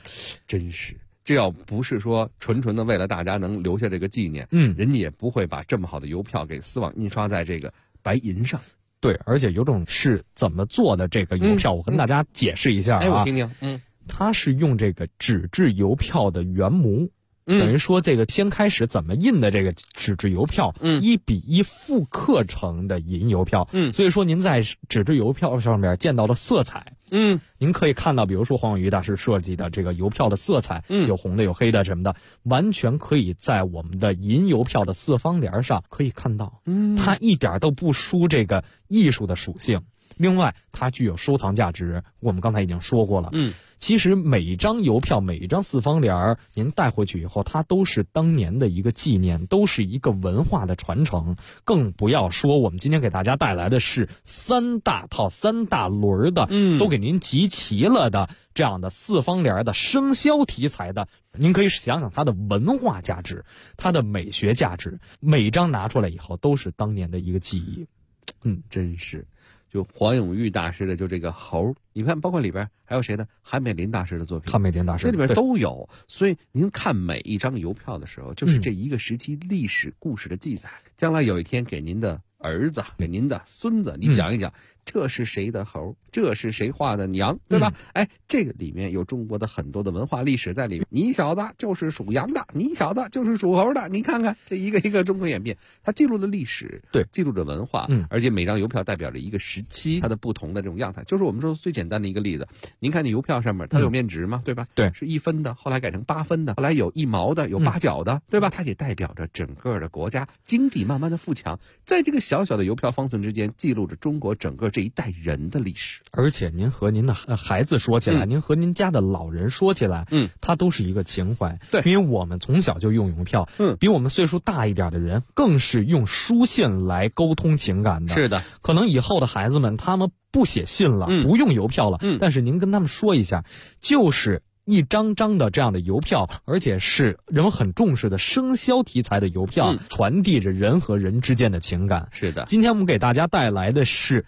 真是。这要不是说纯纯的为了大家能留下这个纪念，人家也不会把这么好的邮票给丝网印刷在这个白银上。 对，而且有种是怎么做的这个邮票，我跟大家解释一下啊。 我听听。 它是用这个纸质邮票的原模。等于说这个先开始怎么印的这个纸质邮票，1比1复刻成的银邮票。所以说您在纸质邮票上面见到的色彩，您可以看到，比如说黄永玉大师设计的这个邮票的色彩，有红的有黑的什么的，完全可以在我们的银邮票的四方联上可以看到。它一点都不输这个艺术的属性。另外，它具有收藏价值，我们刚才已经说过了。其实每一张邮票，每一张四方联您带回去以后，它都是当年的一个纪念，都是一个文化的传承。更不要说我们今天给大家带来的是3大套、3大轮的，都给您集齐了的这样的四方联的生肖题材的。您可以想想它的文化价值，它的美学价值，每一张拿出来以后都是当年的一个记忆。 真是。就黄永玉大师的就这个猴，你看包括里边还有谁呢？韩美林大师的作品， 韩美林大师这里边都有。所以您看每一张邮票的时候，就是这一个时期历史故事的记载。将来有一天给您的儿子、给您的孙子，你讲一讲，这是谁的猴，这是谁画的羊，对吧？这个里面有中国的很多的文化历史在里面。你小子就是属羊的，你小子就是属猴的，你看看这一个一个中国演变，它记录了历史， 对， 记录着文化，而且每张邮票代表着一个时期，它的不同的这种样态。就是我们说最简单的一个例子，您看那邮票上面它有面值嘛，对吧？ 对， 是1分的，后来改成8分的，后来有1毛的，有8角的，对吧？它也代表着整个的国家经济慢慢的富强，在这个小小的邮票方寸之间，记录着中国整个这一代人的历史。 而且您和您的孩子说起来，您和您家的老人说起来，它都是一个情怀。 对， 因为我们从小就用邮票，比我们岁数大一点的人更是用书信来沟通情感的。 是的， 可能以后的孩子们他们不写信了，不用邮票了，但是您跟他们说一下，就是一张张的这样的邮票，而且是人们很重视的生肖题材的邮票，传递着人和人之间的情感。 是的， 今天我们给大家带来的是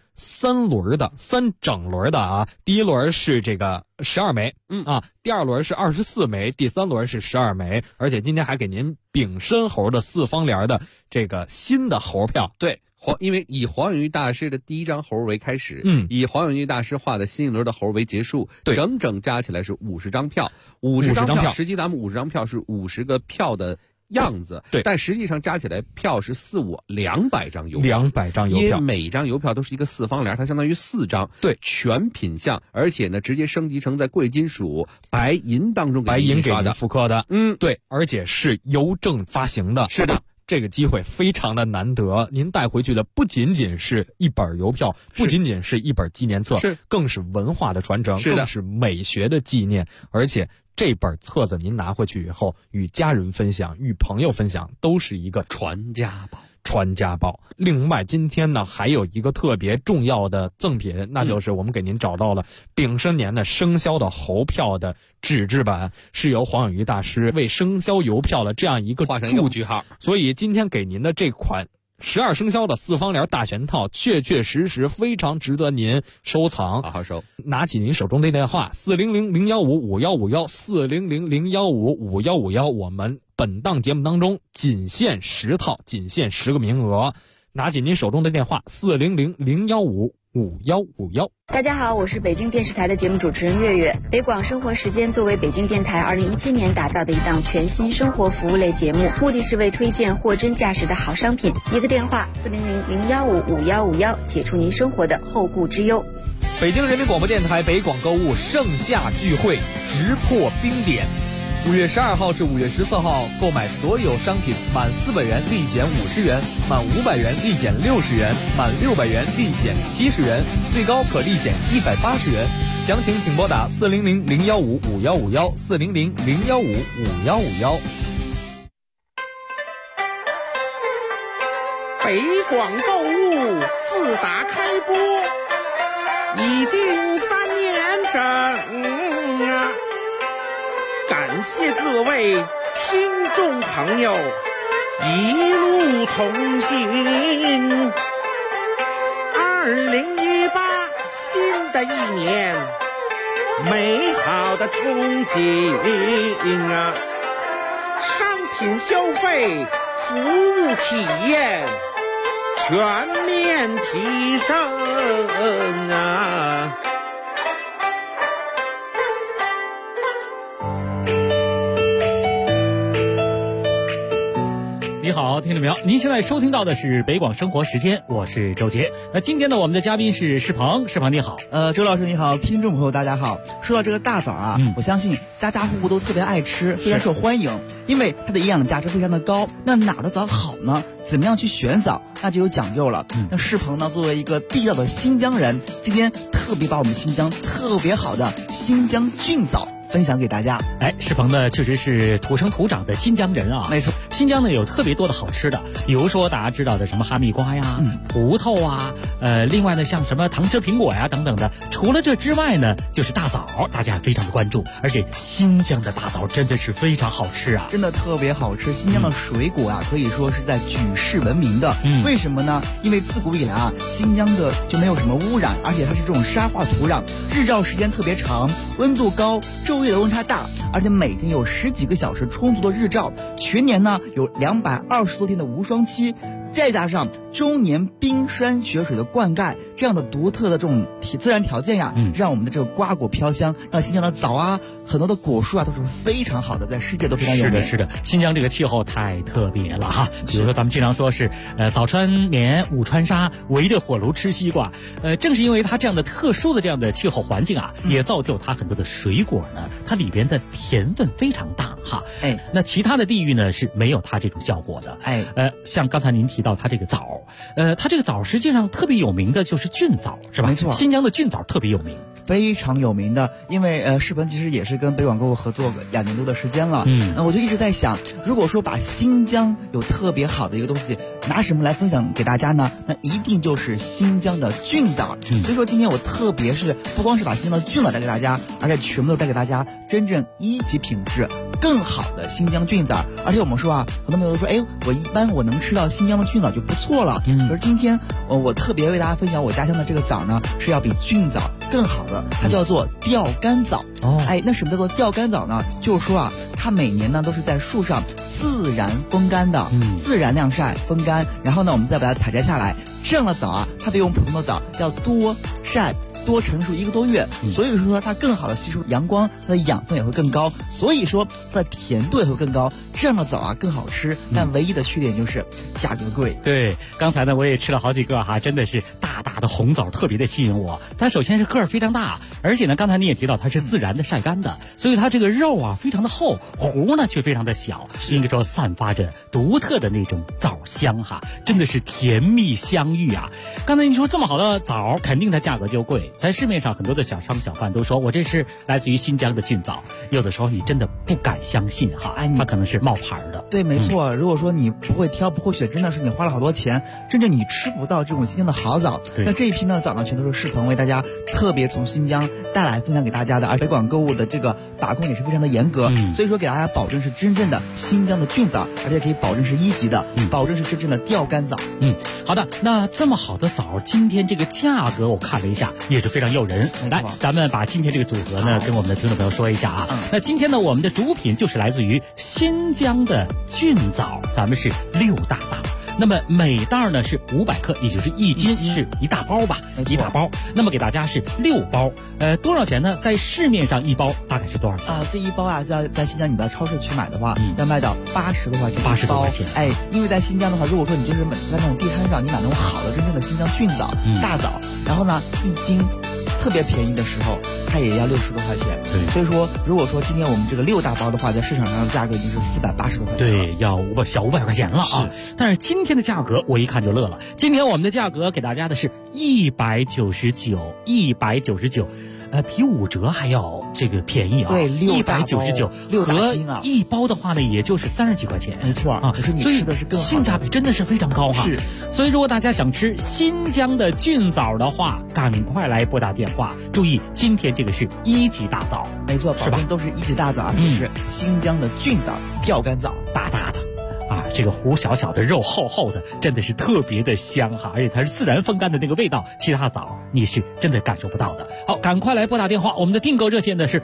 3整轮的啊。第一轮是这个12枚，第二轮是24枚，第三轮是12枚，而且今天还给您丙申猴的四方联的这个新的猴票。 对。因为以黄永玉大师的第一张猴为开始，以黄永玉大师画的新一轮的猴为结束， 对， 整整加起来是50张票，50张票，实际咱们50张票是50个票的样子， 对， 但实际上加起来票是200张邮票，200张邮票， 因为每张邮票都是一个四方联，它相当于4张， 对， 全品相，而且呢，直接升级成在贵金属、白银当中白银给您复刻的，对，而且是邮政发行的， 是的。 这个机会非常的难得，您带回去的不仅仅是一本邮票，不仅仅是一本纪念册，更是文化的传承，更是美学的纪念。而且这本册子您拿回去以后，与家人分享，与朋友分享，都是一个传家宝。另外今天呢还有一个特别重要的赠品，那就是我们给您找到了丙申年的生肖的猴票的纸质版，是由黄永玉大师为生肖邮票的这样一个注句号。所以今天给您的这款12生肖的四方联大全套，确确实实非常值得您收藏， 好好收。 拿起您手中的电话400-015-5151，400-015-5151，我们本档节目当中仅限10套，仅限10个名额。拿起您手中的电话400-015-5151。 大家好，我是北京电视台的节目主持人月月。北广生活时间作为北京电台2017年打造的一档全新生活服务类节目，目的是为推荐货真价实的好商品。一个电话400-015-5151，解除您生活的后顾之忧。 北京人民广播电台北广购物盛夏聚会，直破冰点。5月12号至5月14号，购买所有商品满400元立减50元，满500元立减60元，满600元立减70元，最高可立减180元。详情请拨打400-015-5151，400-015-5151。 北广购物自打开播已经3年整啊！感谢各位听众朋友一路同行。2018新的一年， 美好的憧憬啊！商品消费、服务体验全面提升啊！ 你好，听到没有？您现在收听到的是北广生活时间，我是周杰。那今天呢，我们的嘉宾是世鹏，世鹏你好。 周老师你好，听众朋友大家好。说到这个大枣啊，我相信家家户户都特别爱吃，非常受欢迎，因为它的营养价值非常的高。那哪的枣好呢？怎么样去选枣？那就有讲究了。那世鹏呢，作为一个地道的新疆人，今天特别把我们新疆特别好的新疆菌枣分享给大家。 世鹏呢确实是土生土长的新疆人啊。 没错， 新疆呢有特别多的好吃的，比如说大家知道的什么哈密瓜呀、葡萄啊，另外呢像什么糖心苹果呀等等的。除了这之外呢，就是大枣，大家非常的关注，而且新疆的大枣真的是非常好吃啊， 真的特别好吃。新疆的水果啊，可以说是在举世闻名的。为什么呢？因为自古以来啊，新疆的就没有什么污染，而且它是这种沙化土壤，日照时间特别长，温度高，昼夜的温差大，而且每天有10几个小时充足的日照，全年呢有220多天的无霜期，再加上终年冰山雪水的灌溉，这样的独特的这种自然条件呀，让我们的这个瓜果飘香，让新疆的枣啊，很多的果树啊都是非常好的，在世界都非常有名。 是的，新疆这个气候太特别了哈。比如说咱们经常说是早穿棉，午穿纱，围着火炉吃西瓜。正是因为它这样的特殊的这样的气候环境啊，也造就它很多的水果呢，它里边的甜分非常大哈。那其他的地域呢是没有它这种效果的。像刚才您提到它这个枣，它这个枣实际上特别有名的就是菌枣，是吧？ 没错， 新疆的菌枣特别有名， 非常有名的。因为世鹏其实也是跟北广购物合作2年多的时间了。我就一直在想，如果说把新疆有特别好的一个东西拿什么来分享给大家呢？那一定就是新疆的菌枣。所以说今天我特别是不光是把新疆的菌枣带给大家，而且全部都带给大家真正1级品质更好的新疆菌枣。而且我们说啊，很多朋友都说，我能吃到新疆的菌枣就不错了。可是今天我特别为大家分享我家乡的这个枣呢，是要比菌枣更好的，它叫做吊干枣。那什么叫做吊干枣呢？就是说啊，它每年呢都是在树上自然风干的，自然晾晒风干，然后呢我们再把它采摘下来。这样的枣啊，它比我们普通的枣要多晒多成熟1个多月，所以说它更好的吸收阳光，它的养分也会更高，所以说它的甜度也会更高。这样的枣啊更好吃，但唯一的缺点就是价格贵。 对，刚才呢我也吃了好几个哈，真的是大大的红枣特别的吸引我。它首先是个儿非常大，而且呢刚才你也提到它是自然的晒干的，所以它这个肉啊非常的厚，核呢却非常的小，应该说散发着独特的那种枣香哈，真的是甜蜜相遇啊。刚才你说这么好的枣，肯定它价格就贵。在市面上很多的小商小贩都说我这是来自于新疆的菌枣，有的时候你真的不敢相信哈，它可能是冒牌的。 对，没错。如果说你不会挑不会选，真的是你花了好多钱，真正你吃不到这种新疆的好枣。那这一批呢枣呢，全都是世鹏为大家特别从新疆带来分享给大家的，而北广购物的这个把控也是非常的严格，所以说给大家保证是真正的新疆的菌枣，而且可以保证是1级的，保证是真正的吊干枣。 好的，那这么好的枣，今天这个价格我看了一下，也是非常诱人。来，咱们把今天这个组合呢跟我们的听众朋友说一下啊。那今天呢我们的主品就是来自于新疆的菌枣，咱们是6大袋。那么每袋呢是500克，也就是1斤，是1大包吧，1大包。那么给大家是6包，多少钱呢？在市面上1包大概是多少钱？ 这1包啊，在新疆你到超市去买的话，要卖到80多块钱 ，80多块钱。 因为在新疆的话，如果说你就是在那种地摊上，你买那种好的真正的新疆菌枣、大枣，然后呢1斤特别便宜的时候，它也要60多块钱。所以说如果说今天我们这个6大包的话，在市场上的价格已经是480多块钱了。 对，要小500块钱了啊。但是今天的价格我一看就乐了，今天我们的价格给大家的是199，比5折还要这个便宜啊！ 对 ，199，和1包的话呢，也就是30几块钱。 没错啊，可是你吃的是更好的， 性价比真的是非常高哈。 是， 所以如果大家想吃新疆的菌枣的话，赶快来拨打电话。注意，今天这个是1级大枣， 没错，保证都是1级大枣，而且是新疆的菌枣、吊干枣， 大大的。 这个糊小小的，肉厚厚的，真的是特别的香哈，而且它是自然风干的那个味道，其他枣你是真的感受不到的。好，赶快来拨打电话，我们的订购热线呢是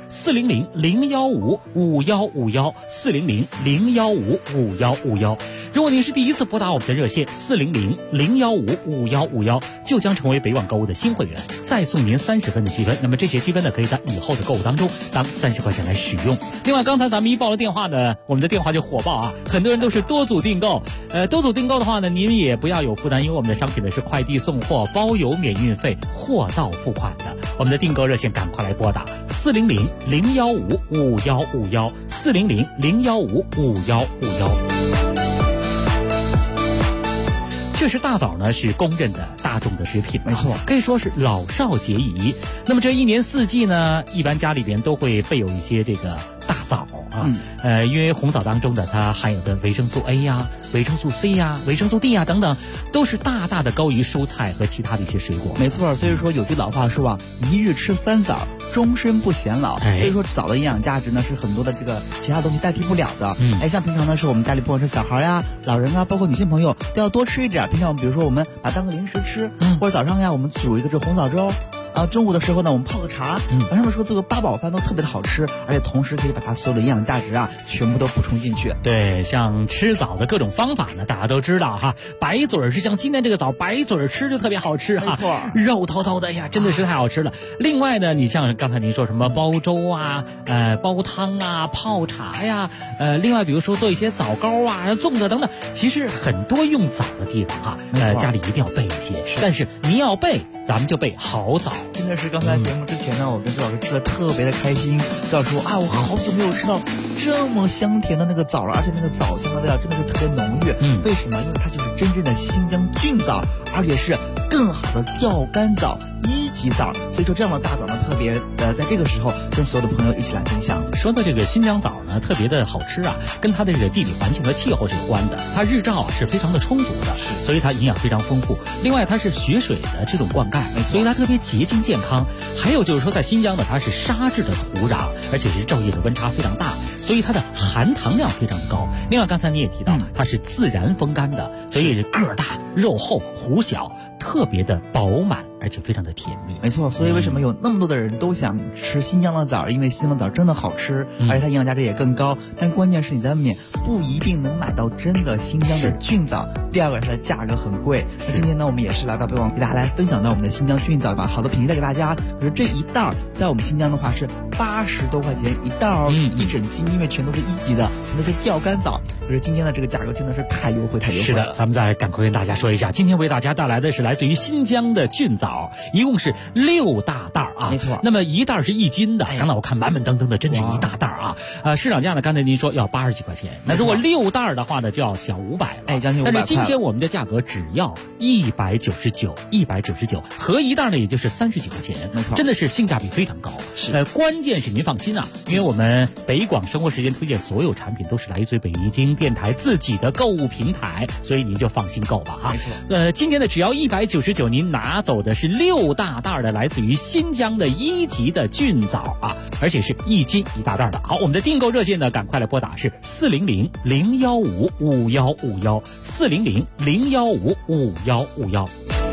400-015-5151，400-015-5151。如果您是第一次拨打我们的热线400-015-5151，就将成为北网购物的新会员，再送您30分的积分。那么这些积分呢，可以在以后的购物当中当30块钱来使用。另外，刚才咱们一报了电话呢，我们的电话就火爆啊，很多人都是多组订购。多组订购的话呢，您也不要有负担，因为我们的商品呢是快递送货，包邮免运费，货到付款的。我们的订购热线赶快来拨打400-015-5151，400-015-5151。确实，大枣呢是公认的大众的食品， 没错， 可以说是老少皆宜。那么这一年四季呢，一般家里边都会备有一些这个大枣啊，因为红枣当中的它含有的维生素 A 呀、维生素 C 呀、维生素 D 呀等等，都是大大的高于蔬菜和其他的一些水果。 没错，所以说有句老话说啊，一日吃3枣，终身不显老。所以说枣的营养价值呢是很多的这个其他东西代替不了的。像平常呢是我们家里不管是小孩呀、老人啊，包括女性朋友都要多吃一点。平常比如说我们把它当个零食吃，或者早上呀我们煮一个这红枣粥。中午的时候呢，我们泡个茶，晚上的时候做个八宝饭都特别的好吃，而且同时可以把它所有的营养价值啊全部都补充进去。 对，像吃枣的各种方法呢，大家都知道哈。白嘴吃，像今天这个枣白嘴吃就特别好吃哈， 没错， 肉透透的，哎呀，真的是太好吃了。另外呢，你像刚才您说什么煲粥啊、煲汤啊、泡茶呀，另外比如说做一些枣糕啊、粽子等等，其实很多用枣的地方哈，家里一定要备一些。但是你要备，咱们就备好枣。 真的是刚才节目之前呢，我跟周老师吃的特别的开心。周老师说啊，我好久没有吃到这么香甜的那个枣了，而且那个枣香的味道真的是特别浓郁。为什么？因为它就是真正的新疆菌枣，而且是更好的钓竿枣、1级枣。所以说这样的大枣呢，特别在这个时候跟所有的朋友一起来分享。 说到这个新疆枣呢，特别的好吃啊，跟它的这个地理环境和气候是有关的。它日照是非常的充足的，所以它营养非常丰富。另外，它是雪水的这种灌溉，所以它特别洁净健康。还有就是说，在新疆呢，它是沙质的土壤，而且是昼夜的温差非常大，所以它的含糖量非常高。另外，刚才你也提到，它是自然风干的，所以个儿大、肉厚、糊小，特别的饱满，而且非常的甜蜜。 没错，所以为什么有那么多的人都想吃新疆的枣？因为新疆的枣真的好吃，而且它营养价值也更高。但关键是你在外面不一定能买到真的新疆的菌枣。第二个，它的价格很贵。那今天呢，我们也是来到北网给大家来分享到我们的新疆菌枣，把好的品质带给大家。可是这一袋在我们新疆的话是80多块钱一袋哦，一整斤，因为全都是1级的，全都是钓竿枣。可是今天的这个价格真的是太优惠，太优惠了。 是的，咱们再赶快跟大家说一下，今天为大家带来的是来自于新疆的菌枣，一共是6大袋啊， 没错。 那么一袋是1斤的，刚才我看满满登登的，真是一大袋啊。市场价呢，刚才您说要80几块钱，那如果6袋的话呢，就要小500了， 将近500块。 但是今天我们的价格只要199，合一袋呢也就是30几块钱， 没错， 真的是性价比非常高。关键是您放心啊，因为我们北广生活时间推荐所有产品都是来自于北京电台自己的购物平台，所以您就放心购吧啊。 没错， 今天呢只要199，您拿走的是6大袋的来自于新疆的1级的菌枣啊，而且是1斤一大袋的。好，我们的订购热线呢，赶快来拨打是400-015-5151，400-015-5151。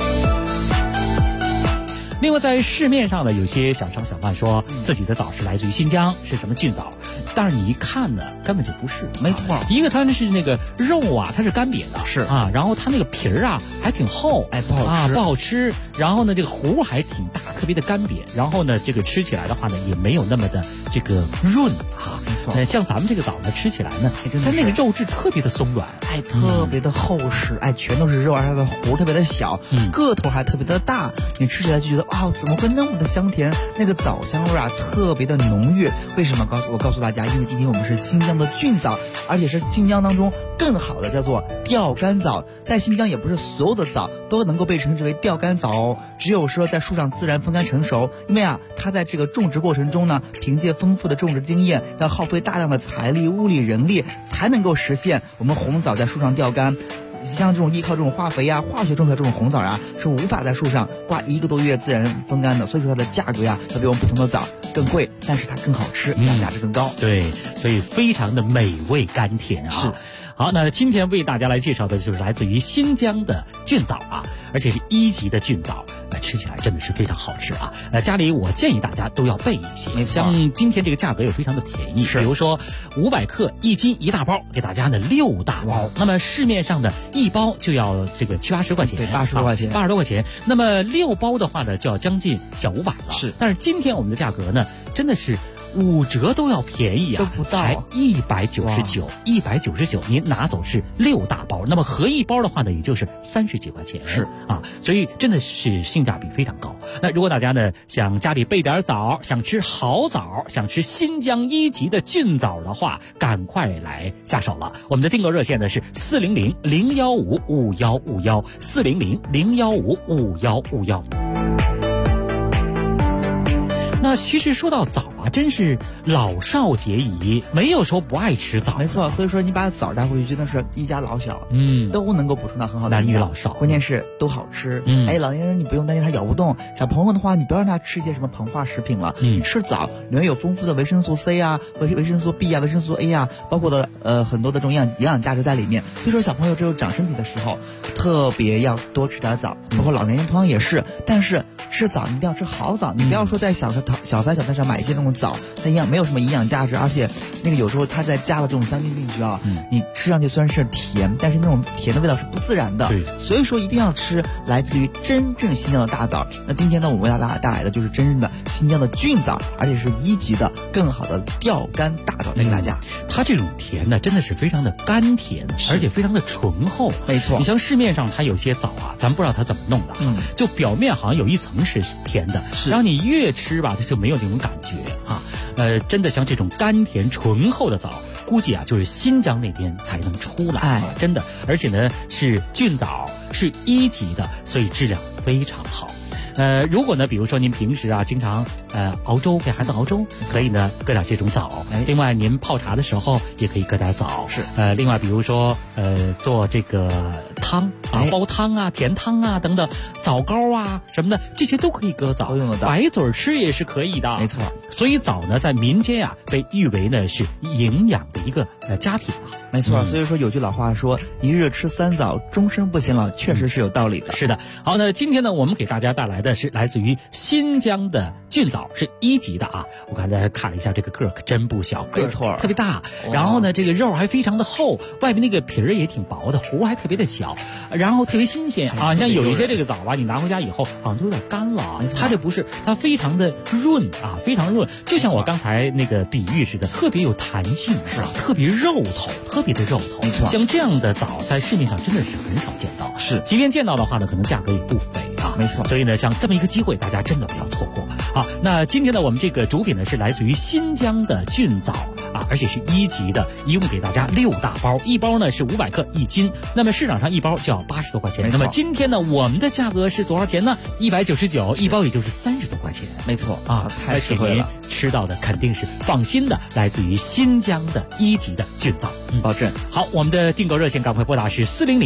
另外，在市面上呢，有些小商小贩说自己的枣是来自于新疆，是什么菌枣，但是你一看呢，根本就不是。 没错， 一个它是那个肉啊，它是干瘪的， 是啊，然后它那个皮儿啊还挺厚， 不好吃， 不好吃。然后呢，这个核还挺大，特别的干瘪。然后呢，这个吃起来的话呢，也没有那么的这个润啊。 没错， 像咱们这个枣呢，吃起来呢，它那个肉质特别的松软， 特别的厚实，全都是肉，而且它的核特别的小，个头还特别的大，你吃起来就觉得哇，怎么会那么的香甜？那个枣香味啊，特别的浓郁。为什么？我告诉大家，因为今天我们是新疆的菌枣，而且是新疆当中更好的叫做钓竿枣。在新疆也不是所有的枣都能够被称之为钓竿枣哦，只有说在树上自然风干成熟。因为它在这个种植过程中呢，凭借丰富的种植经验，要耗费大量的财力、物力、人力，才能够实现我们红枣在树上钓竿。像这种依靠这种化肥呀、化学种出来这种红枣是无法在树上挂1个多月自然风干的，所以说它的价格要比我们普通的枣更贵，但是它更好吃，营养价值更高。 对，所以非常的美味甘甜啊。 是。 好，那今天为大家来介绍的就是来自于新疆的菌枣啊，而且是1级的菌枣。吃起来真的是非常好吃啊！家里我建议大家都要备一些。像今天这个价格又非常的便宜，比如说500克1斤1大包，给大家呢6大包。那么市面上的1包就要这个70-80块钱， 对，80多块钱 ，80多块钱。那么6包的话呢，就要将近小500了。 是， 但是今天我们的价格呢，真的是5折都要便宜啊， 都不到， 才199，您拿走是6大包，那么合1包的话呢，也就是30几块钱， 是啊，所以真的是性价比非常高。那如果大家呢想家里备点枣，想吃好枣，想吃新疆1级的菌枣的话，赶快来下手了。我们的订购热线呢是400-015-5151，400-015-5151。那其实说到枣啊，真是老少皆宜，没有说不爱吃枣。 没错，所以说你把枣带回去，真的是一家老小，都能够补充到很好的男女老少， 关键是都好吃。老年人你不用担心他咬不动，小朋友的话，你不要让他吃一些什么膨化食品了，你吃枣里面有丰富的维生素 C 啊、维生素 B 啊、维生素 A 啊，包括的很多的这种营养价值在里面。所以说小朋友只有长身体的时候，特别要多吃点枣，包括老年人同样也是。但是吃枣你一定要吃好枣，你不要说在小贩小摊上买一些那种枣，它没有什么营养价值，而且那个有时候它再加了这种香精进去啊，你吃上去虽然是甜，但是那种甜的味道是不自然的。 对， 所以说一定要吃来自于真正新疆的大枣。那今天呢，我们为大家带来的就是真正的新疆的菌枣，而且是1级的更好的钓竿大枣带给大家。 它这种甜呢，真的是非常的甘甜，而且非常的醇厚。 没错， 你像市面上它有些枣啊，咱不知道它怎么弄的，就表面好像有一层是甜的，然后你越吃吧，它就没有那种感觉啊。真的像这种甘甜醇厚的枣，估计啊就是新疆那边才能出来，真的。而且呢是菌枣，是1级的，所以质量非常好。如果呢，比如说您平时啊经常熬粥，给孩子熬粥，可以呢搁点这种枣。另外您泡茶的时候也可以搁点枣。 是。 另外比如说做这个汤啊，煲汤啊、甜汤啊等等，枣糕啊什么的，这些都可以搁枣， 都用得到。 白嘴吃也是可以的。 没错。 所以枣呢，在民间啊被誉为呢是营养的一个佳品啊。 没错，所以说有句老话说“一日吃3枣，终身不显老”，确实是有道理的。 是的。好，那今天呢，我们给大家带来的是来自于新疆的菌枣，是1级的啊。我刚才看了一下，这个个可真不小， 没错， 特别大。然后呢，这个肉还非常的厚，外面那个皮儿也挺薄的，核还特别的小，然后特别新鲜啊。像有一些这个枣吧，你拿回家以后好像都有点干了啊。它这不是，它非常的润啊，非常润，就像我刚才那个比喻似的，特别有弹性，是吧？特别肉头，特别的肉头。 没错， 像这样的枣在市面上真的是很少见到， 是， 即便见到的话呢，可能价格也不菲啊。 没错， 所以呢，像这么一个机会，大家真的不要错过。好，那今天呢，我们这个主品呢是来自于新疆的菌枣啊，而且是1级的，一共给大家6大包，一包呢是500克1斤，那么市场上一包就要80多块钱。那么今天呢，我们的价格是多少钱呢？199，一包也就是30多块钱。 没错啊， 太实惠了， 吃到的肯定是放心的，来自于新疆的1级的菌枣， 保证。 好，我们的订购热线赶快拨打是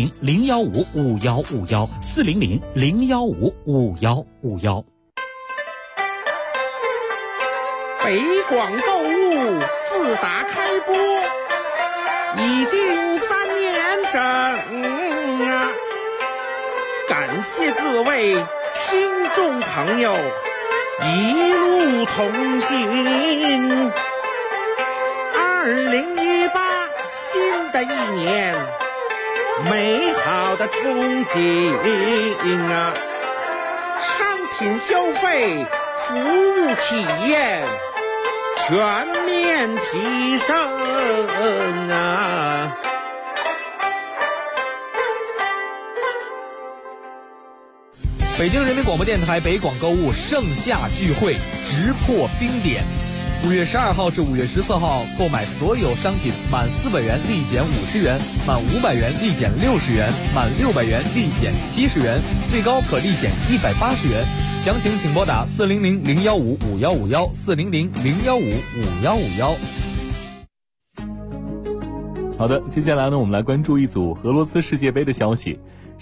400-015-5151，400-015-5151。 北广购物自打开播已经3年整啊，感谢各位听众朋友一路同行。2018新的一年，美好的憧憬啊，商品消费、服务体验全面提升啊！ 北京人民广播电台北广购物盛夏聚会直破冰点，5月12号至5月14号，购买所有商品满400元立减50元，满500元立减60元，满600元立减70元，最高可立减180元。详情请拨打400-015-5151，400-015-5151。 好的，接下来呢，我们来关注一组俄罗斯世界杯的消息。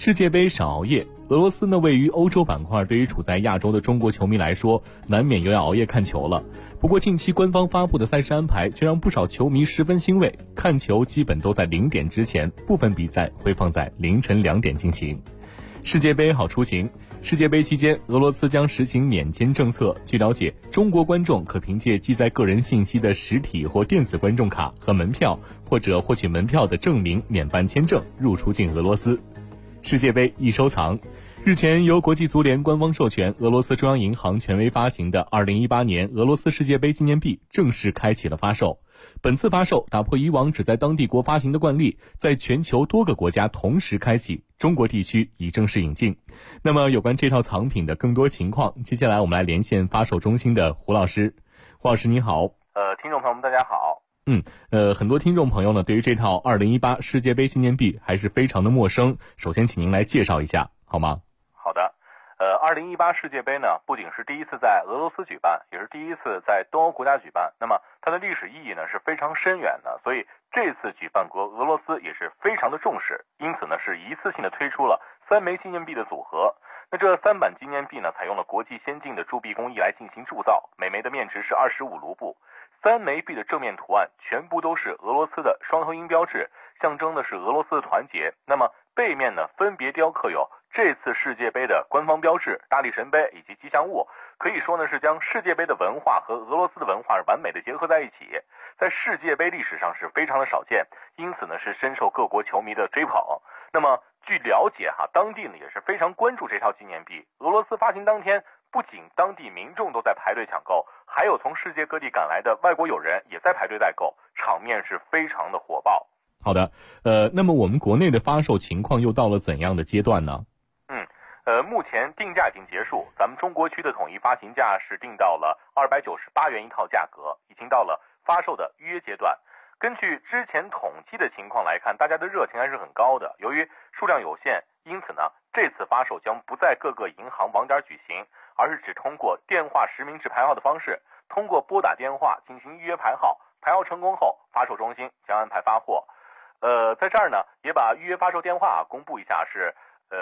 世界杯少熬夜。俄罗斯呢位于欧洲板块，对于处在亚洲的中国球迷来说，难免又要熬夜看球了。不过近期官方发布的赛事安排却让不少球迷十分欣慰，看球基本都在0点之前，部分比赛会放在凌晨2点进行。世界杯好出行。世界杯期间，俄罗斯将实行免签政策。据了解，中国观众可凭借记载个人信息的实体或电子观众卡和门票，或者获取门票的证明免办签证入出境俄罗斯。世界杯易收藏。日前，由国际足联官方授权，俄罗斯中央银行权威发行的2018年俄罗斯世界杯纪念币正式开启了发售。本次发售打破以往只在当地国发行的惯例，在全球多个国家同时开启，中国地区已正式引进。那么有关这套藏品的更多情况，接下来我们来连线发售中心的胡老师。胡老师你好。 听众朋友们大家好。 很多听众朋友呢对于这套2018世界杯纪念币还是非常的陌生，首先请您来介绍一下好吗？ 好的。2018世界杯呢，不仅是第一次在俄罗斯举办，也是第一次在东欧国家举办。那么它的历史意义呢是非常深远的，所以这次举办国俄罗斯也是非常的重视，因此呢是一次性的推出了3枚纪念币的组合。那这3版纪念币呢，采用了国际先进的铸币工艺来进行铸造，每枚的面值是25卢布。3枚币的正面图案全部都是俄罗斯的双头鹰标志，象征的是俄罗斯的团结。那么背面呢，分别雕刻有这次世界杯的官方标志、大力神杯以及吉祥物，可以说呢是将世界杯的文化和俄罗斯的文化完美的结合在一起，在世界杯历史上是非常的少见，因此呢是深受各国球迷的追捧。那么据了解当地呢也是非常关注这套纪念币。俄罗斯发行当天，不仅当地民众都在排队抢购，还有从世界各地赶来的外国友人也在排队代购，场面是非常的火爆。 好的，那么我们国内的发售情况又到了怎样的阶段呢？ 目前定价已经结束，咱们中国区的统一发行价是定到了298元一套价格，已经到了发售的预约阶段。根据之前统计的情况来看，大家的热情还是很高的。由于数量有限，因此呢，这次发售将不在各个银行网点举行，而是只通过电话实名制排号的方式，通过拨打电话进行预约排号，排号成功后，发售中心将安排发货。在这儿呢，也把预约发售电话公布一下，是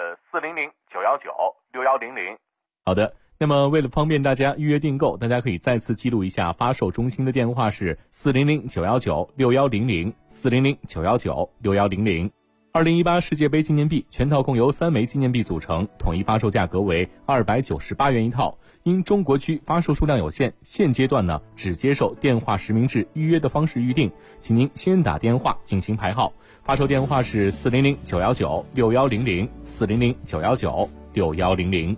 400-919-6100。 好的，那么为了方便大家预约订购，大家可以再次记录一下发售中心的电话是400-919-6100 400-919-6100。2018世界杯纪念币全套共由3枚纪念币组成，统一发售价格为298元一套。因中国区发售数量有限，现阶段呢只接受电话实名制预约的方式预定，请您先打电话进行排号。发售电话是400-919-6100 400-919-6100。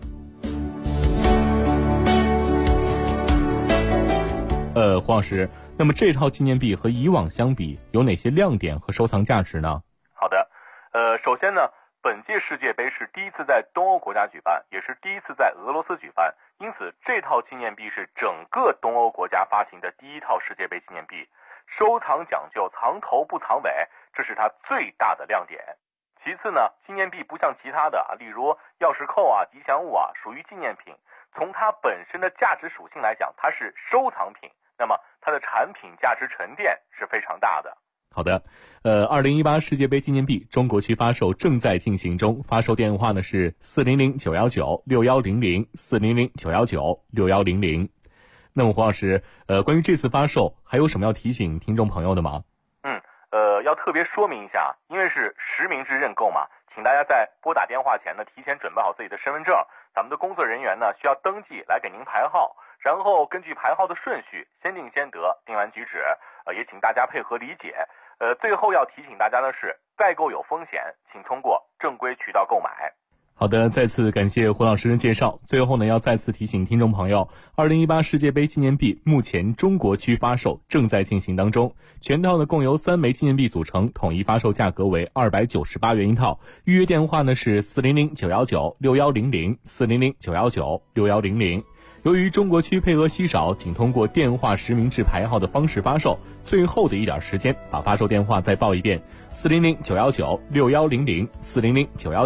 黄老师，那么这套纪念币和以往相比，有哪些亮点和收藏价值呢？ 好的，首先呢，本届世界杯是第一次在东欧国家举办，也是第一次在俄罗斯举办，因此这套纪念币是整个东欧国家发行的第一套世界杯纪念币。收藏讲究藏头不藏尾，这是它最大的亮点。其次呢，纪念币不像其他的例如钥匙扣吉祥物属于纪念品，从它本身的价值属性来讲，它是收藏品，那么它的产品价值沉淀是非常大的。 好的，2018世界杯纪念币中国区发售正在进行中，发售电话呢是400-919-6100 400-919-6100。那么黄老师，关于这次发售还有什么要提醒听众朋友的吗？ 要特别说明一下，因为是实名制认购嘛，请大家在拨打电话前呢，提前准备好自己的身份证，咱们的工作人员呢需要登记来给您排号，然后根据排号的顺序，先定先得，定完举止，也请大家配合理解。最后要提醒大家的是，代购有风险，请通过正规渠道购买。 好的，再次感谢胡老师的介绍。最后呢，要再次提醒听众朋友，2018世界杯纪念币目前中国区发售正在进行当中，全套呢共由3枚纪念币组成，统一发售价格为298元一套。预约电话呢是400-919-6100 400-919-6100。由于中国区配额稀少，仅通过电话实名制排号的方式发售，最后的一点时间，把发售电话再报一遍：400-919-6100 400-919